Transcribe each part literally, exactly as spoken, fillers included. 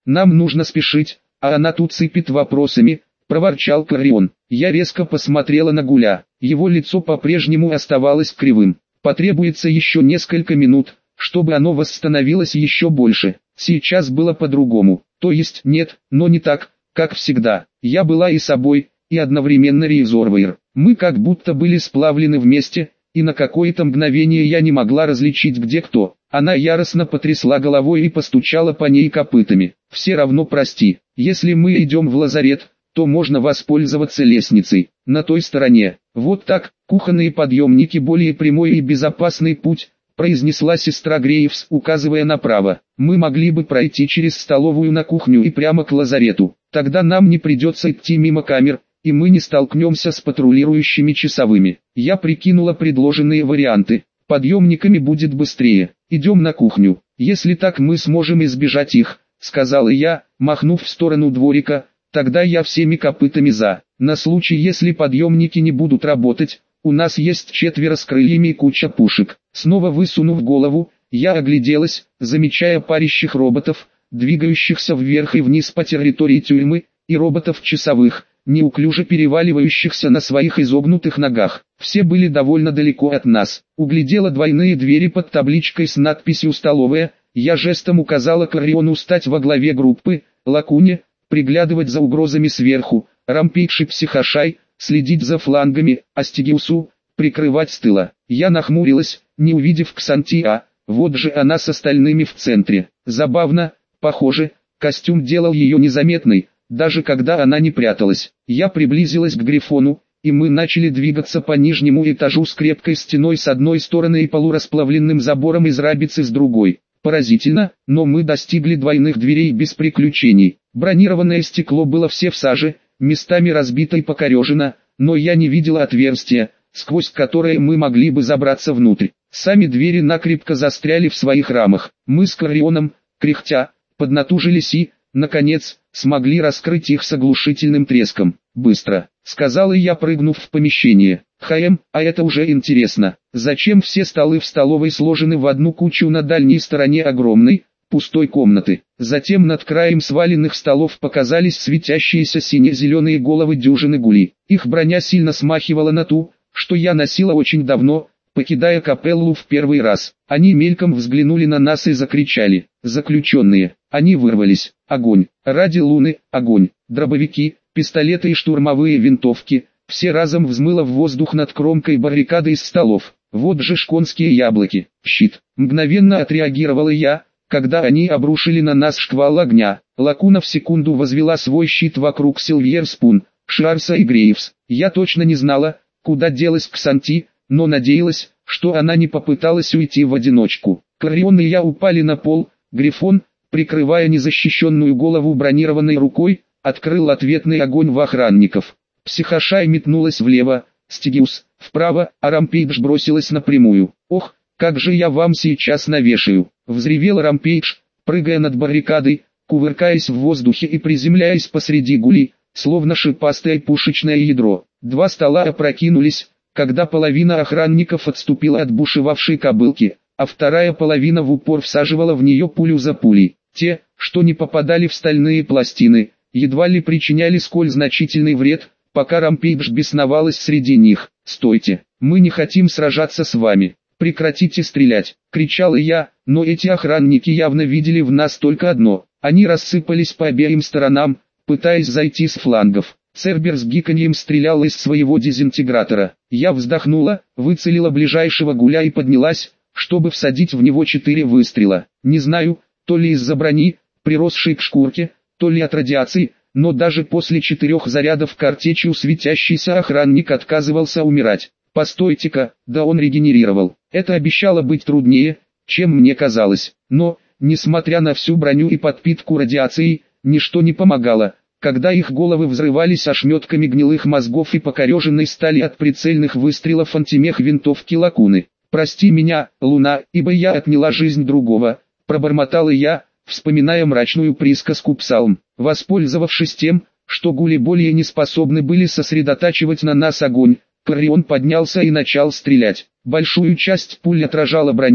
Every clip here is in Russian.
нам нужно спешить, а она тут сыпет вопросами», — проворчал Кларион. Я резко посмотрела на Гуля, его лицо по-прежнему оставалось кривым. Потребуется еще несколько минут, чтобы оно восстановилось еще больше. Сейчас было по-другому, то есть нет, но не так, как всегда. Я была и собой, и одновременно Ризорвейр. Мы как будто были сплавлены вместе, и на какое-то мгновение я не могла различить, где кто. Она яростно потрясла головой и постучала по ней копытами. «Все равно прости, если мы идем в лазарет, то можно воспользоваться лестницей, на той стороне. Вот так, кухонные подъемники более прямой и безопасный путь», произнесла сестра Грейвс, указывая направо. «Мы могли бы пройти через столовую на кухню и прямо к лазарету. Тогда нам не придется идти мимо камер, и мы не столкнемся с патрулирующими часовыми». Я прикинула предложенные варианты. Подъемниками будет быстрее. «Идем на кухню. Если так мы сможем избежать их», сказала я, махнув в сторону дворика. «Тогда я всеми копытами за. На случай, если подъемники не будут работать, у нас есть четверо с крыльями и куча пушек». Снова высунув голову, я огляделась, замечая парящих роботов, двигающихся вверх и вниз по территории тюрьмы, и роботов-часовых, неуклюже переваливающихся на своих изогнутых ногах. Все были довольно далеко от нас. Углядела двойные двери под табличкой с надписью «Столовая». Я жестом указала Клариону стать во главе группы, Лакуне приглядывать за угрозами сверху, Рампейдж и Психошай следить за флангами, а Стигиусу прикрывать с тыла. Я нахмурилась, не увидев Ксантиа, вот же она с остальными в центре. Забавно, похоже, костюм делал ее незаметной, даже когда она не пряталась. Я приблизилась к Грифону, и мы начали двигаться по нижнему этажу с крепкой стеной с одной стороны и полурасплавленным забором из рабицы с другой. Поразительно, но мы достигли двойных дверей без приключений. Бронированное стекло было все в саже, местами разбито и покорежено, но я не видела отверстия, сквозь которое мы могли бы забраться внутрь. Сами двери накрепко застряли в своих рамах. Мы с Кларионом, кряхтя, поднатужились и, наконец, смогли раскрыть их с оглушительным треском. «Быстро», — сказала я, прыгнув в помещение. «Хм, а это уже интересно. Зачем все столы в столовой сложены в одну кучу на дальней стороне огромной, пустой комнаты?» Затем над краем сваленных столов показались светящиеся сине-зеленые головы дюжины гулей. Их броня сильно смахивала на ту, что я носила очень давно, покидая капеллу в первый раз. Они мельком взглянули на нас и закричали. «Заключенные!» Они вырвались. Огонь! Ради Луны, огонь! Дробовики, пистолеты и штурмовые винтовки. Все разом взмыло в воздух над кромкой баррикады из столов. Вот же шконские яблоки. Щит! Мгновенно отреагировала я, когда они обрушили на нас шквал огня. Лакуна в секунду возвела свой щит вокруг Сильвер Спун, Шарса и Грейвс. Я точно не знала, куда делась Ксанти, но надеялась, что она не попыталась уйти в одиночку. Кларион и я упали на пол. Грифон, прикрывая незащищенную голову бронированной рукой, открыл ответный огонь в охранников. Психошай метнулась влево, Стигиус вправо, а Рампейдж бросилась напрямую. «Ох, как же я вам сейчас навешаю!» — взревел Рампейдж, прыгая над баррикадой, кувыркаясь в воздухе и приземляясь посреди гулей, словно шипастое пушечное ядро. Два стола опрокинулись, когда половина охранников отступила от бушевавшей кобылки, а вторая половина в упор всаживала в нее пулю за пулей. Те, что не попадали в стальные пластины, едва ли причиняли сколь значительный вред, пока Рампейдж бесновалась среди них. «Стойте, мы не хотим сражаться с вами, прекратите стрелять!» — кричала я, но эти охранники явно видели в нас только одно. Они рассыпались по обеим сторонам, пытаясь зайти с флангов. Цербер с гиканьем стрелял из своего дезинтегратора. Я вздохнула, выцелила ближайшего гуля и поднялась, чтобы всадить в него четыре выстрела. Не знаю, то ли из-за брони, приросшей к шкурке, то ли от радиации, но даже после четырех зарядов картечью светящийся охранник отказывался умирать. Постойте-ка, да он регенерировал. Это обещало быть труднее, чем мне казалось. Но, несмотря на всю броню и подпитку радиацией, ничто не помогало, когда их головы взрывались ошметками гнилых мозгов и покореженной стали от прицельных выстрелов антимех винтовки Лакуны. «Прости меня, Луна, ибо я отняла жизнь другого», — пробормотала я, вспоминая мрачную присказку псалм. Воспользовавшись тем, что гули более не способны были сосредотачивать на нас огонь, Кларион поднялся и начал стрелять. Большую часть пуль отражала броня,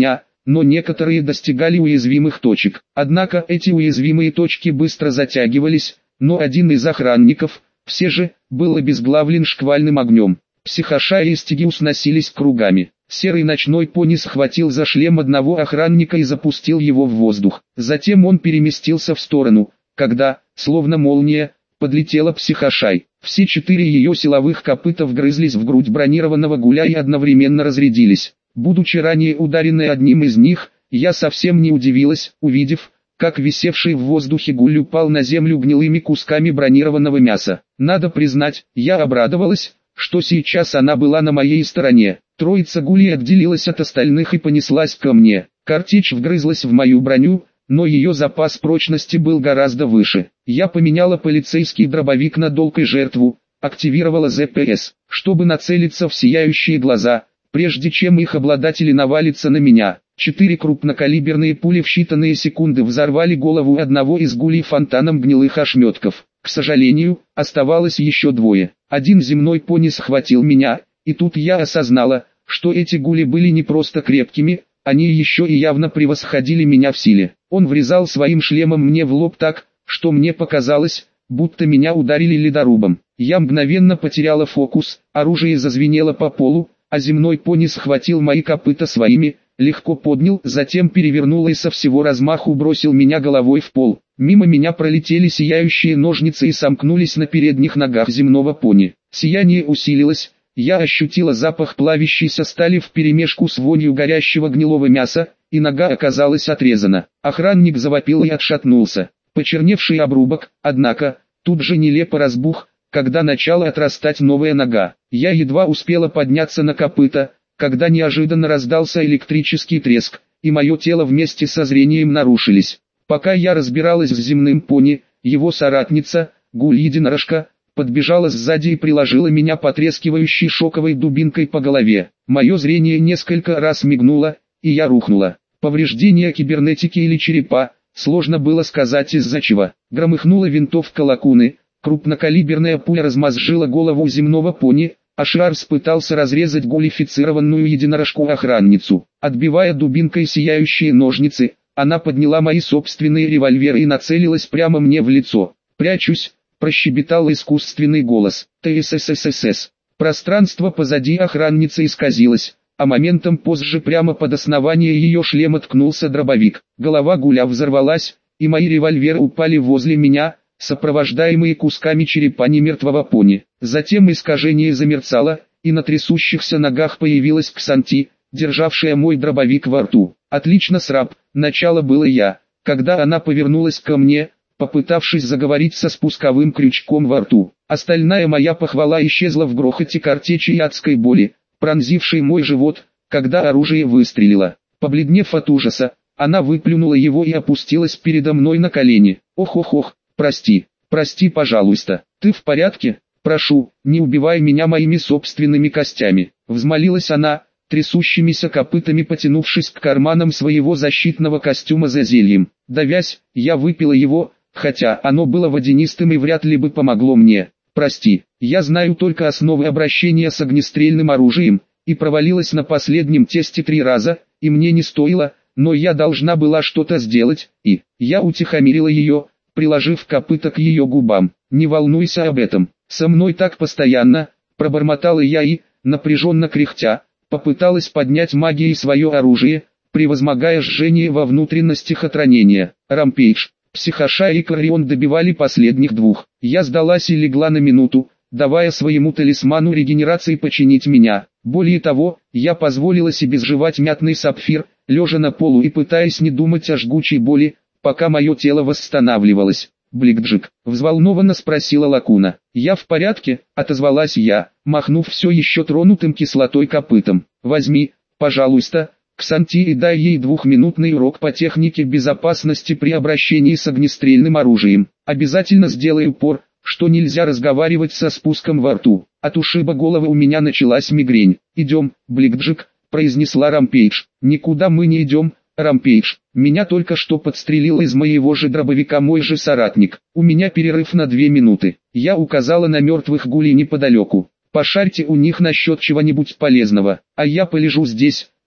но некоторые достигали уязвимых точек. Однако эти уязвимые точки быстро затягивались, но один из охранников, все же, был обезглавлен шквальным огнем. Психоша и Стигиус носились кругами. Серый ночной пони схватил за шлем одного охранника и запустил его в воздух. Затем он переместился в сторону, когда, словно молния, подлетела Психошай. Все четыре ее силовых копыта вгрызлись в грудь бронированного гуля и одновременно разрядились. Будучи ранее ударенной одним из них, я совсем не удивилась, увидев, как висевший в воздухе гуль упал на землю гнилыми кусками бронированного мяса. Надо признать, я обрадовалась, что сейчас она была на моей стороне. Троица гулей отделилась от остальных и понеслась ко мне. Картечь вгрызлась в мою броню, но ее запас прочности был гораздо выше. Я поменяла полицейский дробовик на долгую жертву, активировала зэ пэ эс, чтобы нацелиться в сияющие глаза, прежде чем их обладатели навалятся на меня. Четыре крупнокалиберные пули в считанные секунды взорвали голову одного из гулей фонтаном гнилых ошметков. К сожалению, оставалось еще двое. Один земной пони схватил меня, и тут я осознала, что эти гули были не просто крепкими, они еще и явно превосходили меня в силе. Он врезал своим шлемом мне в лоб так, что мне показалось, будто меня ударили ледорубом. Я мгновенно потеряла фокус, оружие зазвенело по полу, а земной пони схватил мои копыта своими, легко поднял, затем перевернул и со всего размаху бросил меня головой в пол. Мимо меня пролетели сияющие ножницы и сомкнулись на передних ногах земного пони. Сияние усилилось, я ощутила запах плавящейся стали вперемешку с вонью горящего гнилого мяса, и нога оказалась отрезана. Охранник завопил и отшатнулся. Почерневший обрубок, однако, тут же нелепо разбух, когда начала отрастать новая нога. Я едва успела подняться на копыта, когда неожиданно раздался электрический треск, и мое тело вместе со зрением нарушились. Пока я разбиралась с земным пони, его соратница, гуль-единорожка, подбежала сзади и приложила меня потрескивающей шоковой дубинкой по голове. Мое зрение несколько раз мигнуло, и я рухнула. Повреждения кибернетики или черепа, сложно было сказать из-за чего. Громыхнула винтовка Лакуны, крупнокалиберная пуля размозжила голову земного пони, а Шарс пытался разрезать гулифицированную единорожку-охранницу. Отбивая дубинкой сияющие ножницы, она подняла мои собственные револьверы и нацелилась прямо мне в лицо. «Прячусь», — прощебетал искусственный голос. «ТСССС». Пространство позади охранницы исказилось, а моментом позже прямо под основание ее шлема ткнулся дробовик. Голова гуля взорвалась, и мои револьверы упали возле меня, сопровождаемые кусками черепа немертвого пони. Затем искажение замерцало, и на трясущихся ногах появилась Ксанти, державшая мой дробовик во рту. «Отлично, сраб, начало было я». Когда она повернулась ко мне, попытавшись заговорить со спусковым крючком во рту. Остальная моя похвала исчезла в грохоте картечи и адской боли, пронзившей мой живот, когда оружие выстрелило. Побледнев от ужаса, она выплюнула его и опустилась передо мной на колени. «Ох-ох-ох, прости, прости, пожалуйста, ты в порядке? Прошу, не убивай меня моими собственными костями», — взмолилась она, трясущимися копытами потянувшись к карманам своего защитного костюма за зельем. Давясь, я выпила его, хотя оно было водянистым и вряд ли бы помогло мне. «Прости, я знаю только основы обращения с огнестрельным оружием, и провалилась на последнем тесте три раза, и мне не стоило, но я должна была что-то сделать, и...» Я утихомирила ее, приложив копыта к ее губам. «Не волнуйся об этом, со мной так постоянно», — пробормотала я и, напряженно кряхтя, попыталась поднять магией свое оружие, превозмогая жжение во внутренностях от ранения. Рампейдж, Психоша и Каррион добивали последних двух. Я сдалась и легла на минуту, давая своему талисману регенерации починить меня. Более того, я позволила себе сживать мятный сапфир, лежа на полу и пытаясь не думать о жгучей боли, пока мое тело восстанавливалось. «Бликджик?» — взволнованно спросила Лакуна. «Я в порядке», — отозвалась я, махнув все еще тронутым кислотой копытом. «Возьми, пожалуйста, Ксанти, и дай ей двухминутный урок по технике безопасности при обращении с огнестрельным оружием. Обязательно сделай упор, что нельзя разговаривать со спуском во рту. От ушиба головы у меня началась мигрень. «Идем, Бликджик», — произнесла Рампейдж. «Никуда мы не идем, Рампейдж. Меня только что подстрелил из моего же дробовика мой же соратник. У меня перерыв на две минуты». Я указала на мертвых гулей неподалеку. «Пошарьте у них насчет чего-нибудь полезного, а я полежу здесь,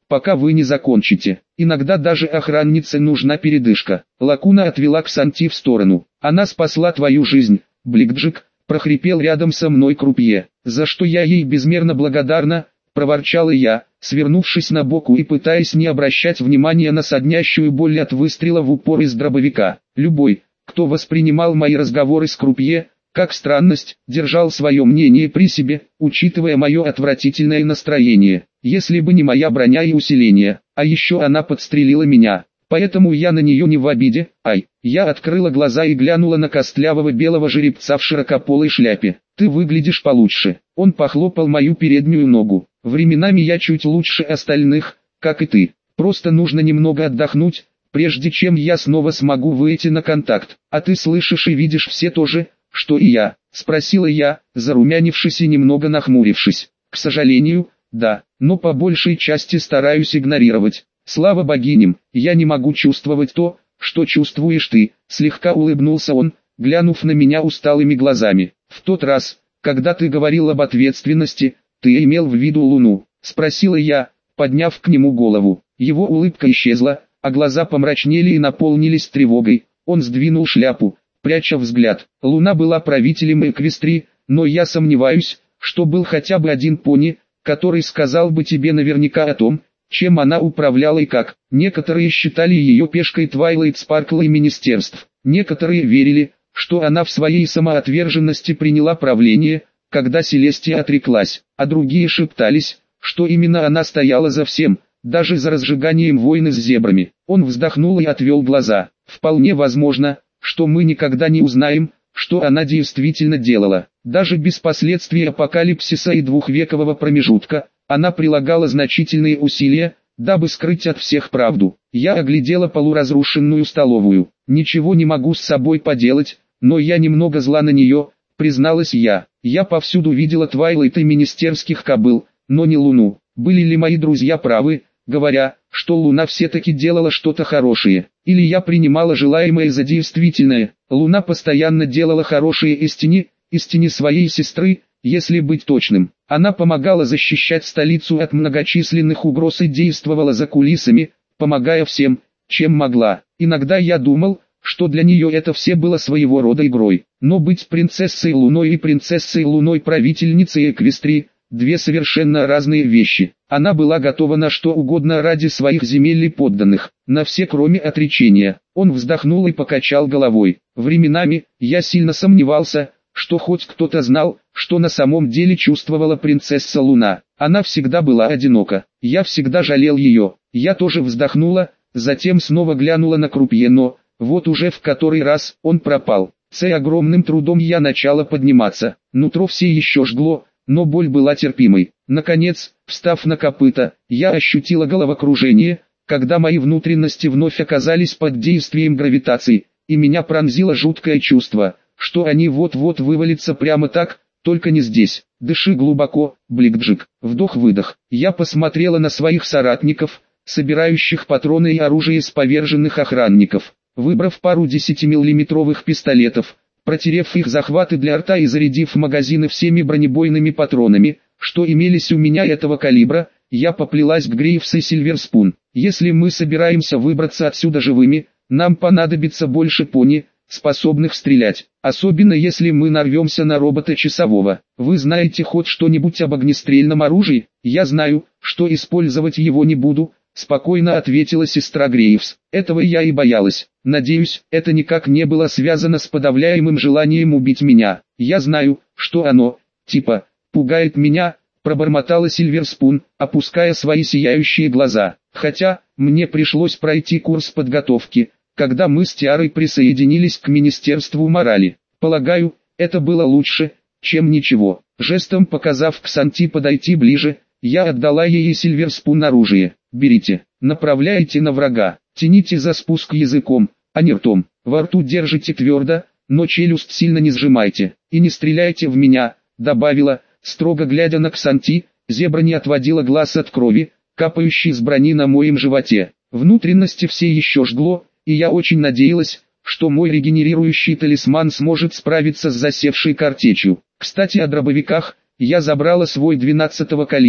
пока вы не закончите. Иногда даже охраннице нужна передышка. Лакуна отвела Ксанти в сторону. Она спасла твою жизнь, Бликджик, прохрипел рядом со мной крупье. За что я ей безмерно благодарна, проворчала я, свернувшись на боку и пытаясь не обращать внимания на соднящую боль от выстрела в упор из дробовика. Любой, кто воспринимал мои разговоры с крупье как странность, держал свое мнение при себе, учитывая мое отвратительное настроение. Если бы не моя броня и усиление, а еще она подстрелила меня, поэтому я на нее не в обиде. Ай, я открыла глаза и глянула на костлявого белого жеребца в широкополой шляпе. Ты выглядишь получше. Он похлопал мою переднюю ногу. Временами я чуть лучше остальных, как и ты. Просто нужно немного отдохнуть, прежде чем я снова смогу выйти на контакт. А ты слышишь и видишь все то же, что и я, спросила я, зарумянившись и немного нахмурившись. К сожалению, да, но по большей части стараюсь игнорировать. Слава богиням, я не могу чувствовать то, что чувствуешь ты, слегка улыбнулся он, глянув на меня усталыми глазами. В тот раз, когда ты говорил об ответственности, ты имел в виду Луну, спросила я, подняв к нему голову. Его улыбка исчезла, а глаза помрачнели и наполнились тревогой. Он сдвинул шляпу, пряча взгляд. Луна была правителем Эквестрии, но я сомневаюсь, что был хотя бы один пони, который сказал бы тебе наверняка о том, чем она управляла и как. Некоторые считали ее пешкой Твайлайт Спаркла и министерств. Некоторые верили, что она в своей самоотверженности приняла правление, когда Селестия отреклась, а другие шептались, что именно она стояла за всем, даже за разжиганием войны с зебрами. Он вздохнул и отвел глаза. Вполне возможно, что мы никогда не узнаем, что она действительно делала. Даже без последствий апокалипсиса и двухвекового промежутка, она прилагала значительные усилия, дабы скрыть от всех правду. Я оглядела полуразрушенную столовую. Ничего не могу с собой поделать, но я немного зла на нее, призналась я. Я повсюду видела Твайлайт и министерских кобыл, но не Луну. Были ли мои друзья правы, говоря, что Луна все-таки делала что-то хорошее? Или я принимала желаемое за действительное? Луна постоянно делала хорошее истине, истине своей сестры, если быть точным. Она помогала защищать столицу от многочисленных угроз и действовала за кулисами, помогая всем, чем могла. Иногда я думал, что для нее это все было своего рода игрой. Но быть принцессой Луной и принцессой Луной правительницей Эквестрии – две совершенно разные вещи. Она была готова на что угодно ради своих земель и подданных, на все кроме отречения. Он вздохнул и покачал головой. Временами, я сильно сомневался, что хоть кто-то знал, что на самом деле чувствовала принцесса Луна. Она всегда была одинока. Я всегда жалел ее. Я тоже вздохнула, затем снова глянула на крупье, но, вот уже в который раз, он пропал. С огромным трудом я начала подниматься. Нутро все еще жгло, но боль была терпимой. Наконец, встав на копыта, я ощутила головокружение, когда мои внутренности вновь оказались под действием гравитации, и меня пронзило жуткое чувство, что они вот-вот вывалятся прямо так, только не здесь. Дыши глубоко, Бликджик. Вдох-выдох. Я посмотрела на своих соратников, собирающих патроны и оружие с поверженных охранников. Выбрав пару десятимиллиметровых пистолетов, протерев их захваты для рта и зарядив магазины всеми бронебойными патронами, что имелись у меня этого калибра, я поплелась к Грейвс и Сильверспун. Если мы собираемся выбраться отсюда живыми, нам понадобится больше пони, способных стрелять, особенно если мы нарвемся на робота-часового. Вы знаете хоть что-нибудь об огнестрельном оружии? Я знаю, что использовать его не буду, спокойно ответила сестра Грейвс. Этого я и боялась. Надеюсь, это никак не было связано с подавляемым желанием убить меня. Я знаю, что оно, типа, пугает меня, пробормотала Сильверспун, опуская свои сияющие глаза. Хотя, мне пришлось пройти курс подготовки, когда мы с Тиарой присоединились к Министерству морали. Полагаю, это было лучше, чем ничего. Жестом показав Ксанти подойти ближе, я отдала ей Сильверспун оружие. Берите, направляйте на врага, тяните за спуск языком, а не ртом. Во рту держите твердо, но челюсть сильно не сжимайте. И не стреляйте в меня, добавила, строго глядя на Ксанти. Зебра не отводила глаз от крови, капающей с брони на моем животе. Внутренности все еще жгло, и я очень надеялась, что мой регенерирующий талисман сможет справиться с засевшей картечью. Кстати, о дробовиках, я забрала свой двенадцатого калибра,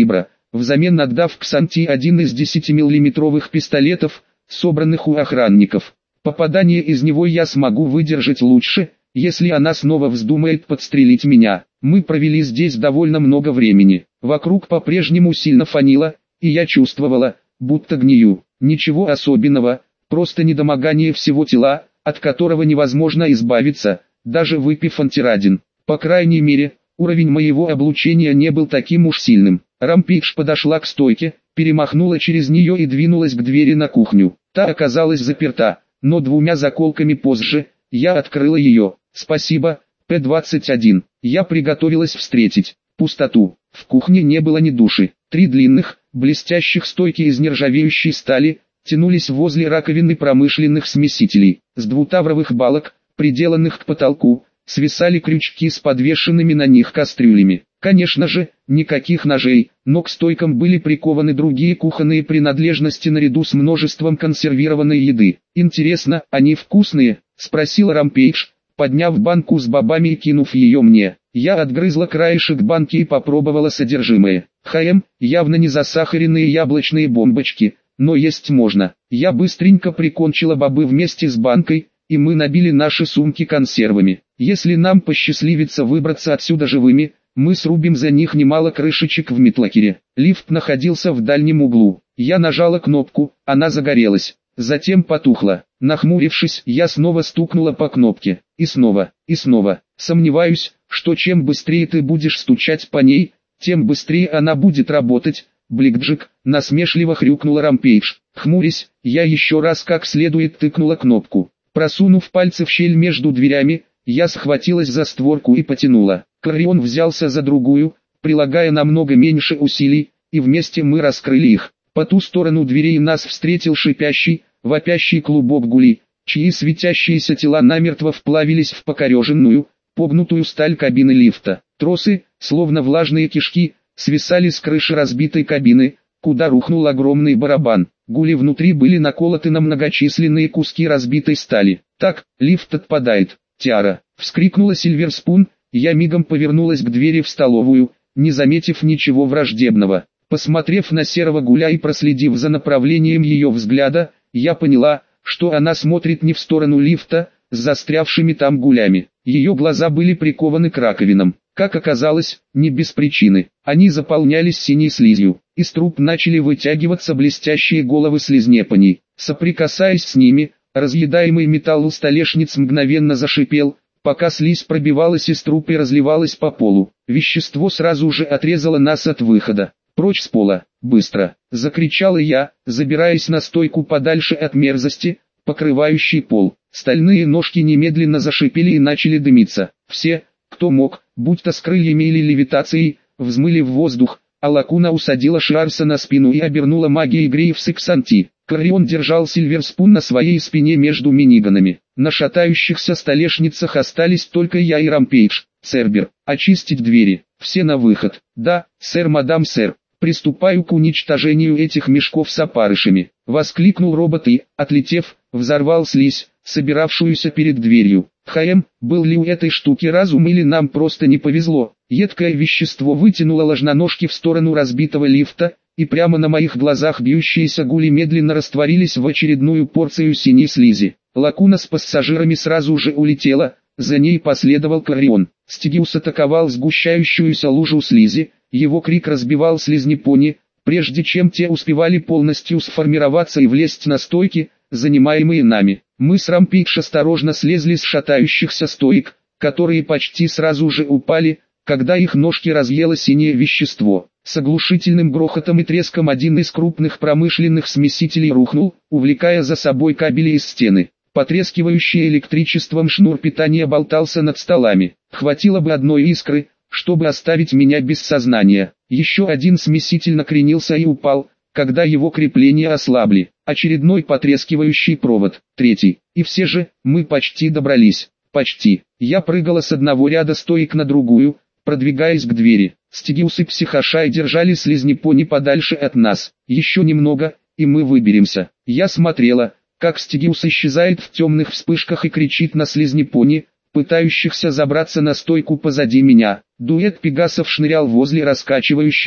взамен отдав Ксанти один из десятимиллиметровых пистолетов, собранных у охранников. Попадание из него я смогу выдержать лучше, если она снова вздумает подстрелить меня. Мы провели здесь довольно много времени. Вокруг по-прежнему сильно фанило, и я чувствовала, будто гнию. Ничего особенного, просто недомогание всего тела, от которого невозможно избавиться, даже выпив антирадин. По крайней мере, уровень моего облучения не был таким уж сильным. Рампейдж подошла к стойке, перемахнула через нее и двинулась к двери на кухню. Та оказалась заперта, но двумя заколками позже, я открыла ее. Спасибо, П двадцать один. Я приготовилась встретить пустоту. В кухне не было ни души. Три длинных, блестящих стойки из нержавеющей стали, тянулись возле раковины промышленных смесителей. С двутавровых балок, приделанных к потолку, свисали крючки с подвешенными на них кастрюлями. Конечно же, никаких ножей, но к стойкам были прикованы другие кухонные принадлежности наряду с множеством консервированной еды. «Интересно, они вкусные?» – спросил Рампейдж, подняв банку с бобами и кинув ее мне. Я отгрызла краешек банки и попробовала содержимое. Хм, явно не засахаренные яблочные бомбочки, но есть можно. Я быстренько прикончила бобы вместе с банкой, и мы набили наши сумки консервами. Если нам посчастливится выбраться отсюда живыми, мы срубим за них немало крышечек в Метлокере. Лифт находился в дальнем углу. Я нажала кнопку, она загорелась. Затем потухла. Нахмурившись, я снова стукнула по кнопке. И снова, и снова. Сомневаюсь, что чем быстрее ты будешь стучать по ней, тем быстрее она будет работать. Бликджик, насмешливо хрюкнула Рампейдж. Хмурясь, я еще раз как следует тыкнула кнопку. Просунув пальцы в щель между дверями, я схватилась за створку и потянула. Кларион взялся за другую, прилагая намного меньше усилий, и вместе мы раскрыли их. По ту сторону дверей нас встретил шипящий, вопящий клубок гулей, чьи светящиеся тела намертво вплавились в покореженную, погнутую сталь кабины лифта. Тросы, словно влажные кишки, свисали с крыши разбитой кабины, куда рухнул огромный барабан. Гули внутри были наколоты на многочисленные куски разбитой стали. «Так, лифт отпадает, Тиара!» — вскрикнула Сильверспун. Я мигом повернулась к двери в столовую, не заметив ничего враждебного. Посмотрев на серого гуля и проследив за направлением ее взгляда, я поняла, что она смотрит не в сторону лифта, с застрявшими там гулями. Ее глаза были прикованы к раковинам. Как оказалось, не без причины. Они заполнялись синей слизью. Из труб начали вытягиваться блестящие головы слизнепаней. Соприкасаясь с ними, разъедаемый металл у столешниц мгновенно зашипел, пока слизь пробивалась из труб и разливалась по полу. Вещество сразу же отрезало нас от выхода. «Прочь с пола, быстро!» — закричала я, забираясь на стойку подальше от мерзости, покрывающей пол. Стальные ножки немедленно зашипели и начали дымиться. Все, кто мог, будь то с крыльями или левитацией, взмыли в воздух, а Лакуна усадила Шиарса на спину и обернула магией Грейвс и Ксанти. Кларион держал Сильверспун на своей спине между миниганами. На шатающихся столешницах остались только я и Рампейдж. «Цербер, очистить двери, все на выход!» «Да, сэр, мадам, сэр!» «Приступаю к уничтожению этих мешков с опарышами!» — воскликнул робот и, отлетев, взорвал слизь, собиравшуюся перед дверью. «Хм, был ли у этой штуки разум или нам просто не повезло?» Едкое вещество вытянуло ложноножки в сторону разбитого лифта, и прямо на моих глазах бьющиеся гули медленно растворились в очередную порцию синей слизи. Лакуна с пассажирами сразу же улетела, за ней последовал Кларион. Стигиус атаковал сгущающуюся лужу слизи, его крик разбивал слизнепони, прежде чем те успевали полностью сформироваться и влезть на стойки, занимаемые нами. Мы с Рампейдж осторожно слезли с шатающихся стоек, которые почти сразу же упали, когда их ножки разъело синее вещество. С оглушительным грохотом и треском один из крупных промышленных смесителей рухнул, увлекая за собой кабели из стены. Потрескивающий электричеством шнур питания болтался над столами. Хватило бы одной искры, чтобы оставить меня без сознания. Еще один смеситель накренился и упал, когда его крепления ослабли. Очередной потрескивающий провод. Третий. И все же, мы почти добрались. Почти. Я прыгала с одного ряда стоек на другую, продвигаясь к двери. Стигиус и Психошай держали слизнепони подальше от нас. Еще немного, и мы выберемся. Я смотрела, как Стигиус исчезает в темных вспышках и кричит на слизнепони, пытающихся забраться на стойку позади меня. Дуэт пегасов шнырял возле раскачивающихся,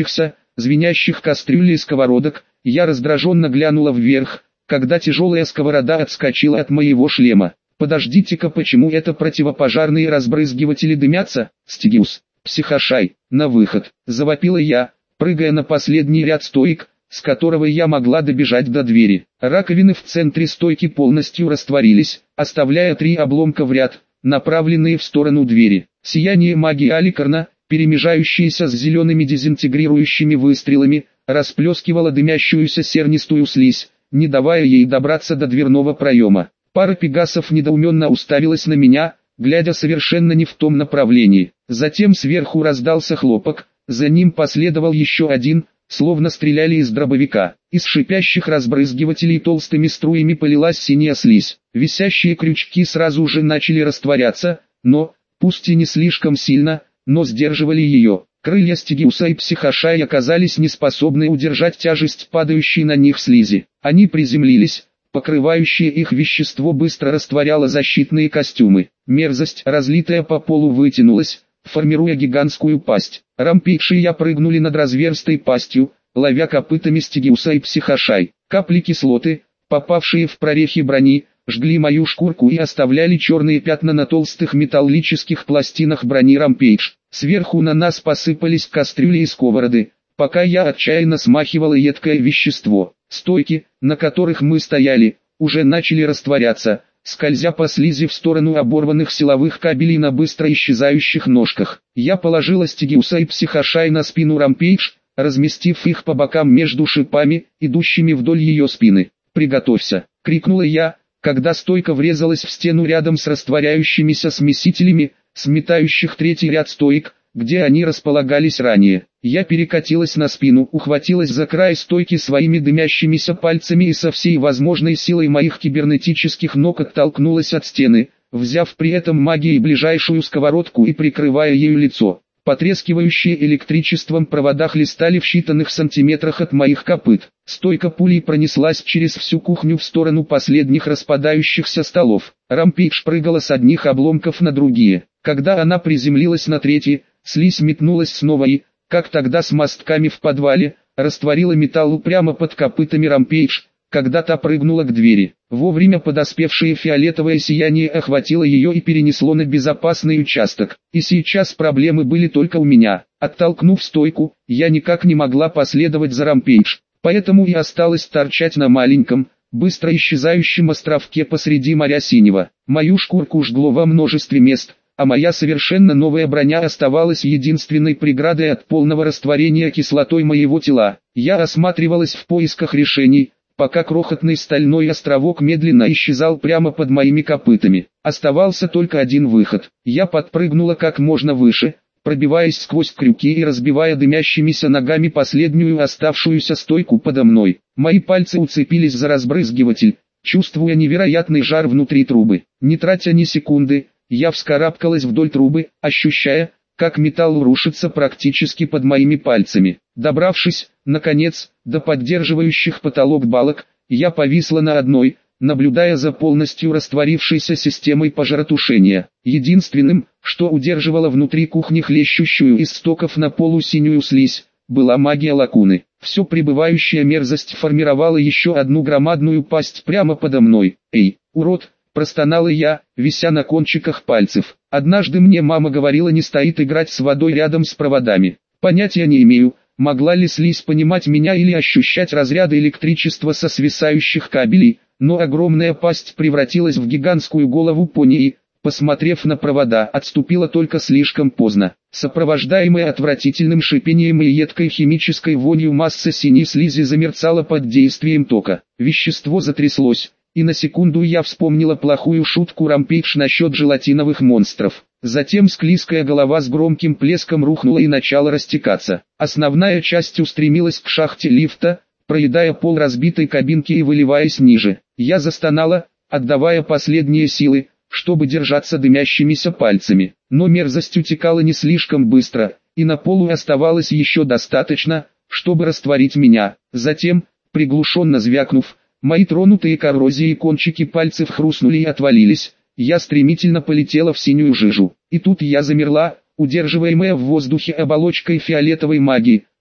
звенящих кастрюль и сковородок. Я раздраженно глянула вверх, когда тяжелая сковорода отскочила от моего шлема. «Подождите-ка, почему это противопожарные разбрызгиватели дымятся?» «Стигиус, психошай, на выход!» – завопила я, прыгая на последний ряд стоек, с которого я могла добежать до двери. Раковины в центре стойки полностью растворились, оставляя три обломка в ряд, направленные в сторону двери. Сияние магии Аликарна, перемежающееся с зелеными дезинтегрирующими выстрелами, расплескивало дымящуюся сернистую слизь, не давая ей добраться до дверного проема. Пара пегасов недоуменно уставилась на меня, глядя совершенно не в том направлении. Затем сверху раздался хлопок, за ним последовал еще один, словно стреляли из дробовика. Из шипящих разбрызгивателей толстыми струями полилась синяя слизь. Висящие крючки сразу же начали растворяться, но, пусть и не слишком сильно, но сдерживали ее. Крылья Стигиуса и Психошай оказались неспособны удержать тяжесть падающей на них слизи. Они приземлились, покрывающее их вещество быстро растворяло защитные костюмы. Мерзость, разлитая по полу, вытянулась, формируя гигантскую пасть. Рампейдж и я прыгнули над разверстой пастью, ловя копытами Стигиуса и Психошай. Капли кислоты, попавшие в прорехи брони, жгли мою шкурку и оставляли черные пятна на толстых металлических пластинах брони Рампейдж. Сверху на нас посыпались кастрюли и сковороды, пока я отчаянно смахивала едкое вещество. Стойки, на которых мы стояли, уже начали растворяться, скользя по слизи в сторону оборванных силовых кабелей на быстро исчезающих ножках. Я положила Стигиуса и Психошай на спину Рампейдж, разместив их по бокам между шипами, идущими вдоль ее спины. «Приготовься!» — крикнула я, когда стойка врезалась в стену рядом с растворяющимися смесителями, сметающих третий ряд стоек, где они располагались ранее. Я перекатилась на спину, ухватилась за край стойки своими дымящимися пальцами и со всей возможной силой моих кибернетических ног оттолкнулась от стены, взяв при этом магией ближайшую сковородку и прикрывая ею лицо. Потрескивающие электричеством провода хлестали в считанных сантиметрах от моих копыт. Стойка пулей пронеслась через всю кухню в сторону последних распадающихся столов. Рампейдж прыгала с одних обломков на другие. Когда она приземлилась на третий, слизь метнулась снова и, как тогда с мостками в подвале, растворила металл прямо под копытами Рампейдж, когда та прыгнула к двери. Вовремя подоспевшее фиолетовое сияние охватило ее и перенесло на безопасный участок. И сейчас проблемы были только у меня. Оттолкнув стойку, я никак не могла последовать за Рампейдж, поэтому и осталась торчать на маленьком, быстро исчезающем островке посреди моря синего. Мою шкурку жгло во множестве мест, а моя совершенно новая броня оставалась единственной преградой от полного растворения кислотой моего тела. Я осматривалась в поисках решений, пока крохотный стальной островок медленно исчезал прямо под моими копытами. Оставался только один выход. Я подпрыгнула как можно выше, пробиваясь сквозь крюки и разбивая дымящимися ногами последнюю оставшуюся стойку подо мной. Мои пальцы уцепились за разбрызгиватель, чувствуя невероятный жар внутри трубы. Не тратя ни секунды, я вскарабкалась вдоль трубы, ощущая, как металл рушится практически под моими пальцами. Добравшись, наконец, до поддерживающих потолок балок, я повисла на одной, наблюдая за полностью растворившейся системой пожаротушения. Единственным, что удерживало внутри кухни хлещущую из стоков на полу синюю слизь, была магия лакуны. Все прибывающая мерзость формировала еще одну громадную пасть прямо подо мной. «Эй, урод!» — простонала я, вися на кончиках пальцев. Однажды мне мама говорила, не стоит играть с водой рядом с проводами. Понятия не имею, могла ли слизь понимать меня или ощущать разряды электричества со свисающих кабелей, но огромная пасть превратилась в гигантскую голову пони и, посмотрев на провода, отступила только слишком поздно. Сопровождаемая отвратительным шипением и едкой химической вонью масса синей слизи замерцала под действием тока. Вещество затряслось. И на секунду я вспомнила плохую шутку Рампейдж насчет желатиновых монстров. Затем склизкая голова с громким плеском рухнула и начала растекаться. Основная часть устремилась к шахте лифта, проедая пол разбитой кабинки и выливаясь ниже. Я застонала, отдавая последние силы, чтобы держаться дымящимися пальцами. Но мерзость утекала не слишком быстро, и на полу оставалось еще достаточно, чтобы растворить меня. Затем, приглушенно звякнув, мои тронутые коррозией кончики пальцев хрустнули и отвалились. Я стремительно полетела в синюю жижу. И тут я замерла, удерживаемая в воздухе оболочкой фиолетовой магии,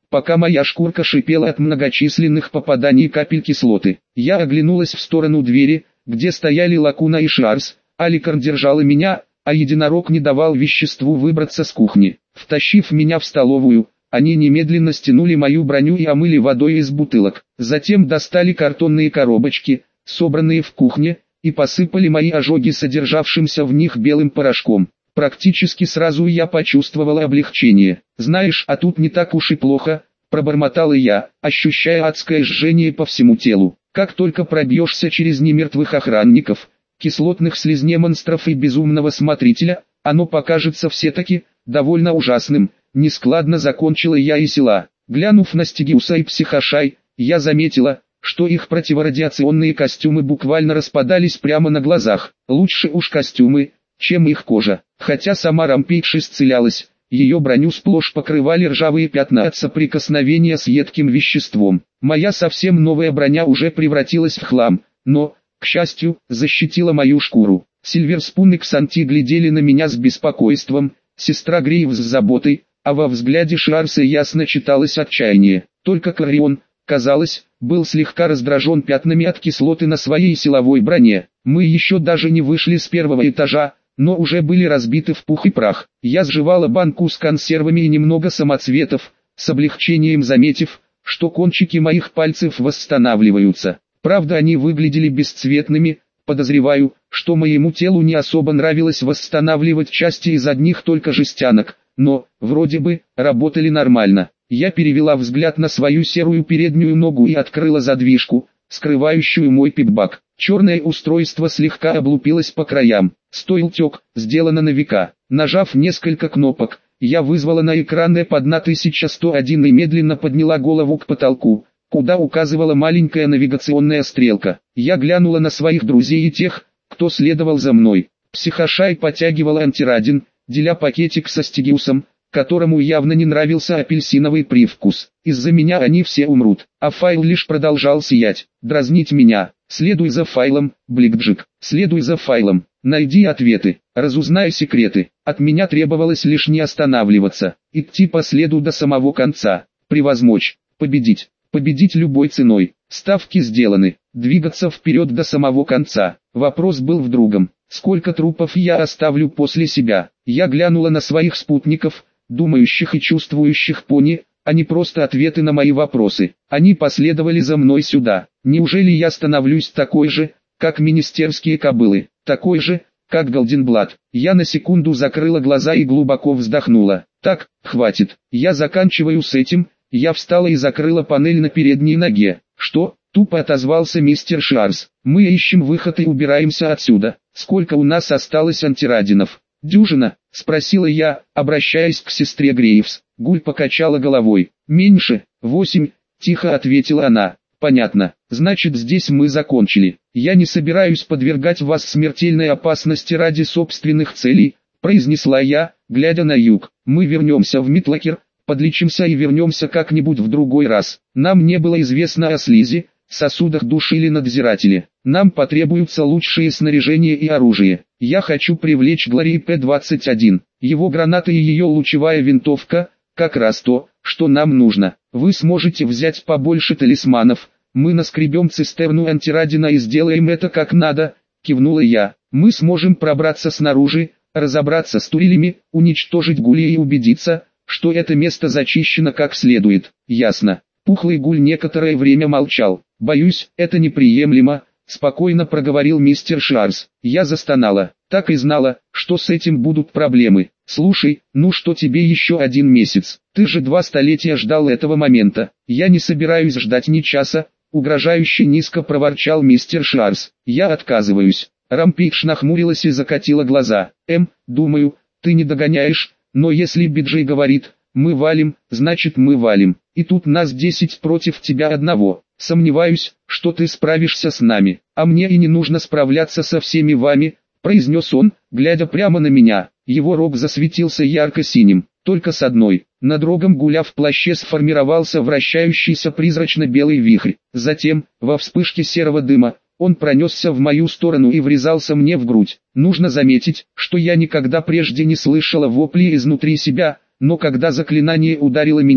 пока моя шкурка шипела от многочисленных попаданий капель кислоты. Я оглянулась в сторону двери, где стояли Лакуна и Шиарс. Аликарн держала меня, а единорог не давал веществу выбраться с кухни. Втащив меня в столовую, они немедленно стянули мою броню и омыли водой из бутылок. Затем достали картонные коробочки, собранные в кухне, и посыпали мои ожоги содержавшимся в них белым порошком. Практически сразу я почувствовала облегчение. «Знаешь, а тут не так уж и плохо», – пробормотала я, ощущая адское жжение по всему телу. «Как только пробьешься через немертвых охранников, кислотных слизнемонстров и безумного смотрителя, оно покажется все-таки довольно ужасным», – нескладно закончила я и села. Глянув на Стигиуса и Психошай, я заметила, что их противорадиационные костюмы буквально распадались прямо на глазах. Лучше уж костюмы, чем их кожа. Хотя сама Рампейдж исцелялась, ее броню сплошь покрывали ржавые пятна от соприкосновения с едким веществом. Моя совсем новая броня уже превратилась в хлам, но, к счастью, защитила мою шкуру. Сильверспун и Ксанти глядели на меня с беспокойством, сестра Грейв с заботой, а во взгляде Шиарса ясно читалось отчаяние. Только Кларион, казалось, был слегка раздражен пятнами от кислоты на своей силовой броне. Мы еще даже не вышли с первого этажа, но уже были разбиты в пух и прах. Я сживала банку с консервами и немного самоцветов, с облегчением заметив, что кончики моих пальцев восстанавливаются. Правда, они выглядели бесцветными. Подозреваю, что моему телу не особо нравилось восстанавливать части из одних только жестянок, но, вроде бы, работали нормально. Я перевела взгляд на свою серую переднюю ногу и открыла задвижку, скрывающую мой пипбак. Черное устройство слегка облупилось по краям. Стоилтек, сделано на века. Нажав несколько кнопок, я вызвала на экран Эп тысяча сто один и медленно подняла голову к потолку, куда указывала маленькая навигационная стрелка. Я глянула на своих друзей и тех, кто следовал за мной. Психошай потягивала антирадин, деля пакетик со Стигиусом, которому явно не нравился апельсиновый привкус. Из-за меня они все умрут. А файл лишь продолжал сиять, дразнить меня. Следуй за файлом, Бликджик, следуй за файлом, найди ответы, разузнай секреты. От меня требовалось лишь не останавливаться, идти по следу до самого конца, превозмочь, победить, победить любой ценой. Ставки сделаны, двигаться вперед до самого конца. Вопрос был в другом: сколько трупов я оставлю после себя? Я глянула на своих спутников, думающих и чувствующих пони, а не просто ответы на мои вопросы. Они последовали за мной сюда. Неужели я становлюсь такой же, как министерские кобылы, такой же, как Голденблат? Я на секунду закрыла глаза и глубоко вздохнула. Так, хватит, я заканчиваю с этим. Я встала и закрыла панель на передней ноге. Что? Тупо отозвался мистер Шиарс. Мы ищем выход и убираемся отсюда. Сколько у нас осталось антирадинов? Дюжина? Спросила я, обращаясь к сестре Грейвс. Гуль покачала головой. Меньше, восемь, тихо ответила она. Понятно, значит здесь мы закончили. Я не собираюсь подвергать вас смертельной опасности ради собственных целей, произнесла я, глядя на юг. Мы вернемся в Митлакер, подлечимся и вернемся как-нибудь в другой раз. Нам не было известно о слизи, сосудах души или надзирателе. Нам потребуются лучшие снаряжение и оружие. Я хочу привлечь Глори П двадцать один. Его гранаты и ее лучевая винтовка – как раз то, что нам нужно. Вы сможете взять побольше талисманов. Мы наскребем цистерну антирадина и сделаем это как надо, кивнула я. Мы сможем пробраться снаружи, разобраться с турелями, уничтожить гулей и убедиться, что это место зачищено как следует. Ясно. Пухлый гуль некоторое время молчал. Боюсь, это неприемлемо, спокойно проговорил мистер Шиарс. Я застонала. Так и знала, что с этим будут проблемы. Слушай, ну что тебе еще один месяц? Ты же два столетия ждал этого момента. Я не собираюсь ждать ни часа, угрожающе низко проворчал мистер Шиарс. Я отказываюсь. Рампейдж нахмурилась и закатила глаза. Эм, думаю, ты не догоняешь, но если Биджей говорит, мы валим, значит мы валим. И тут нас десять против тебя одного. Сомневаюсь, что ты справишься с нами. А мне и не нужно справляться со всеми вами, произнес он, глядя прямо на меня. Его рог засветился ярко-синим, только с одной. Над рогом гуля в плаще сформировался вращающийся призрачно-белый вихрь. Затем, во вспышке серого дыма, он пронесся в мою сторону и врезался мне в грудь. Нужно заметить, что я никогда прежде не слышала вопли изнутри себя, но когда заклинание ударило меня,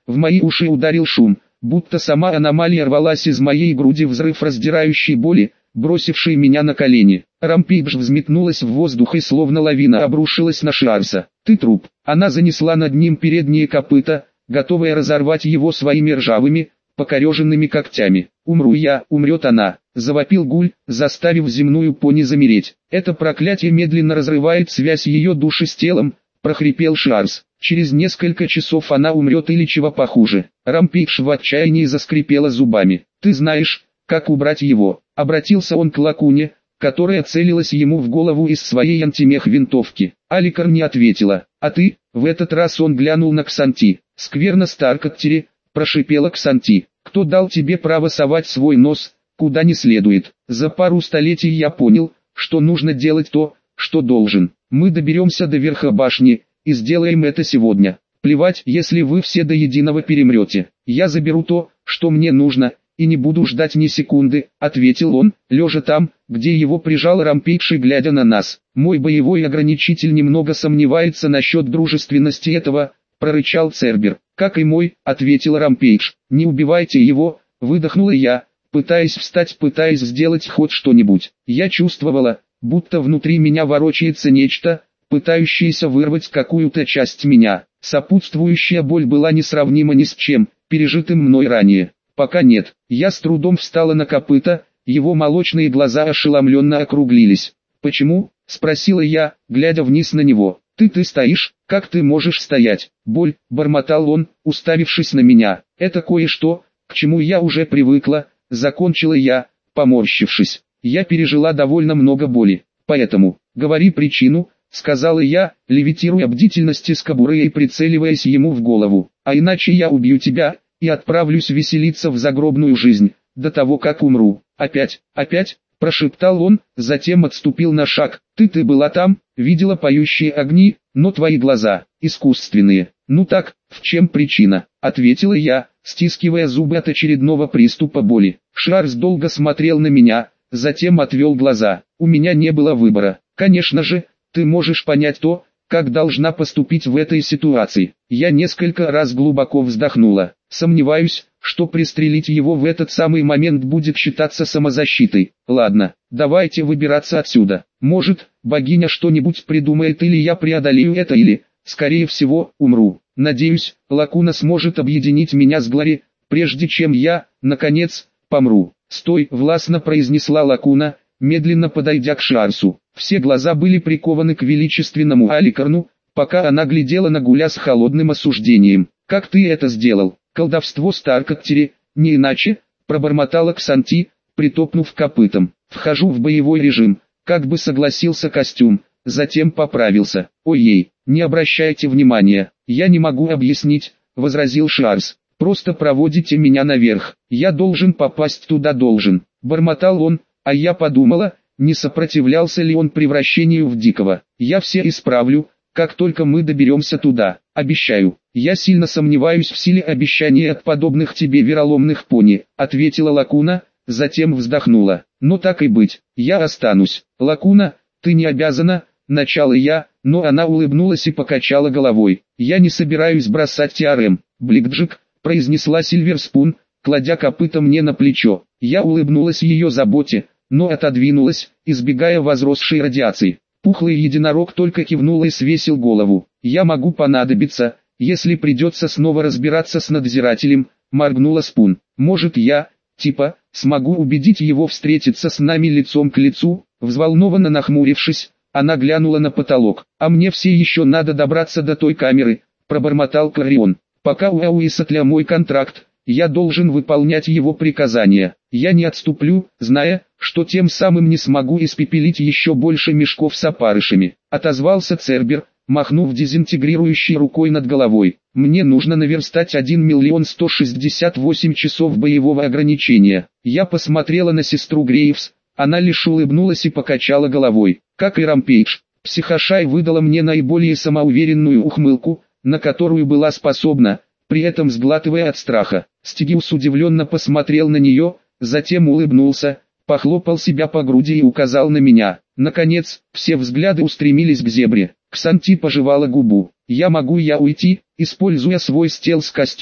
В мои уши ударил шум, будто сама аномалия рвалась из моей груди, взрыв раздирающей боли, бросивший меня на колени. Рампейдж взметнулась в воздух и словно лавина обрушилась на Шиарса. «Ты труп!» Она занесла над ним передние копыта, готовая разорвать его своими ржавыми, покореженными когтями. «Умру я, умрет она!» — завопил Гуль, заставив земную пони замереть. «Это проклятие медленно разрывает связь ее души с телом», — прохрипел Шиарс. «Через несколько часов она умрет или чего похуже». Рампейдж в отчаянии заскрипела зубами. «Ты знаешь, как убрать его?» — обратился он к Лакуне, которая целилась ему в голову из своей антимех винтовки. Аликар не ответила. «А ты?» — в этот раз он глянул на Ксанти. «Скверно, Старкоттери», — прошипела Ксанти. «Кто дал тебе право совать свой нос, куда не следует? За пару столетий я понял, что нужно делать то, что должен. Мы доберемся до верха башни, и сделаем это сегодня. Плевать, если вы все до единого перемрете. Я заберу то, что мне нужно, и не буду ждать ни секунды», — ответил он, лежа там, где его прижал Рампейдж и глядя на нас. «Мой боевой ограничитель немного сомневается насчет дружественности этого», — прорычал Цербер. «Как и мой», — ответил Рампейдж. «Не убивайте его», — выдохнула я, пытаясь встать, пытаясь сделать хоть что-нибудь. Я чувствовала, будто внутри меня ворочается нечто, пытающееся вырвать какую-то часть меня. Сопутствующая боль была несравнима ни с чем, пережитым мной ранее. «Пока нет». Я с трудом встала на копыта, его молочные глаза ошеломленно округлились. «Почему?» — спросила я, глядя вниз на него. «Ты ты стоишь, как ты можешь стоять?» «Боль», — бормотал он, уставившись на меня. «Это кое-что, к чему я уже привыкла», — закончила я, поморщившись. «Я пережила довольно много боли, поэтому, говори причину», — сказала я, левитируя бдительности с кобуры и прицеливаясь ему в голову. «А иначе я убью тебя и отправлюсь веселиться в загробную жизнь, до того как умру». «Опять, опять», — прошептал он, затем отступил на шаг. «Ты ты была там, видела поющие огни, но твои глаза, искусственные». «Ну так, в чем причина?» — ответила я, стискивая зубы от очередного приступа боли. Шиарс долго смотрел на меня, затем отвел глаза. «У меня не было выбора. Конечно же, ты можешь понять то, как должна поступить в этой ситуации». Я несколько раз глубоко вздохнула. Сомневаюсь, что пристрелить его в этот самый момент будет считаться самозащитой. Ладно, давайте выбираться отсюда. Может, богиня что-нибудь придумает, или я преодолею это, или, скорее всего, умру. Надеюсь, Лакуна сможет объединить меня с Глори, прежде чем я, наконец, помру. «Стой!» — властно произнесла Лакуна, медленно подойдя к Шиарсу. Все глаза были прикованы к величественному Аликарну, пока она глядела на Гуля с холодным осуждением. «Как ты это сделал?» «Колдовство Старкоттери, не иначе», — пробормотала Ксанти, притопнув копытом. «Вхожу в боевой режим», — как бы согласился костюм, затем поправился. «Ой-ей, не обращайте внимания, я не могу объяснить», — возразил Шиарс. «Просто проводите меня наверх, я должен попасть туда, должен», — бормотал он, а я подумала, не сопротивлялся ли он превращению в дикого. «Я все исправлю, как только мы доберемся туда, обещаю». «Я сильно сомневаюсь в силе обещаний от подобных тебе вероломных пони», — ответила Лакуна, затем вздохнула. «Но так и быть, я останусь». «Лакуна, ты не обязана», — начала я, но она улыбнулась и покачала головой. «Я не собираюсь бросать Тиарем, Бликджик», — произнесла Сильверспун, кладя копыта мне на плечо. Я улыбнулась ее заботе, но отодвинулась, избегая возросшей радиации. Пухлый единорог только кивнул и свесил голову. «Я могу понадобиться, если придется снова разбираться с надзирателем», — моргнула Спун. «Может я, типа, смогу убедить его встретиться с нами лицом к лицу?» Взволнованно нахмурившись, она глянула на потолок. «А мне все еще надо добраться до той камеры», — пробормотал Кларион. «Пока у Ауисатля мой контракт, я должен выполнять его приказания. Я не отступлю, зная, что тем самым не смогу испепелить еще больше мешков с опарышами», — отозвался Цербер, махнув дезинтегрирующей рукой над головой. «Мне нужно наверстать один миллион сто шестьдесят восемь часов боевого ограничения». Я посмотрела на сестру Грейвс, она лишь улыбнулась и покачала головой. Как и Рампейдж, Психошай выдала мне наиболее самоуверенную ухмылку, на которую была способна, при этом сглатывая от страха. Стигиус удивленно посмотрел на нее, затем улыбнулся, похлопал себя по груди и указал на меня. Наконец, все взгляды устремились к зебре. Ксанти пожевала губу. «Я могу я уйти, используя свой стелс-костюм»,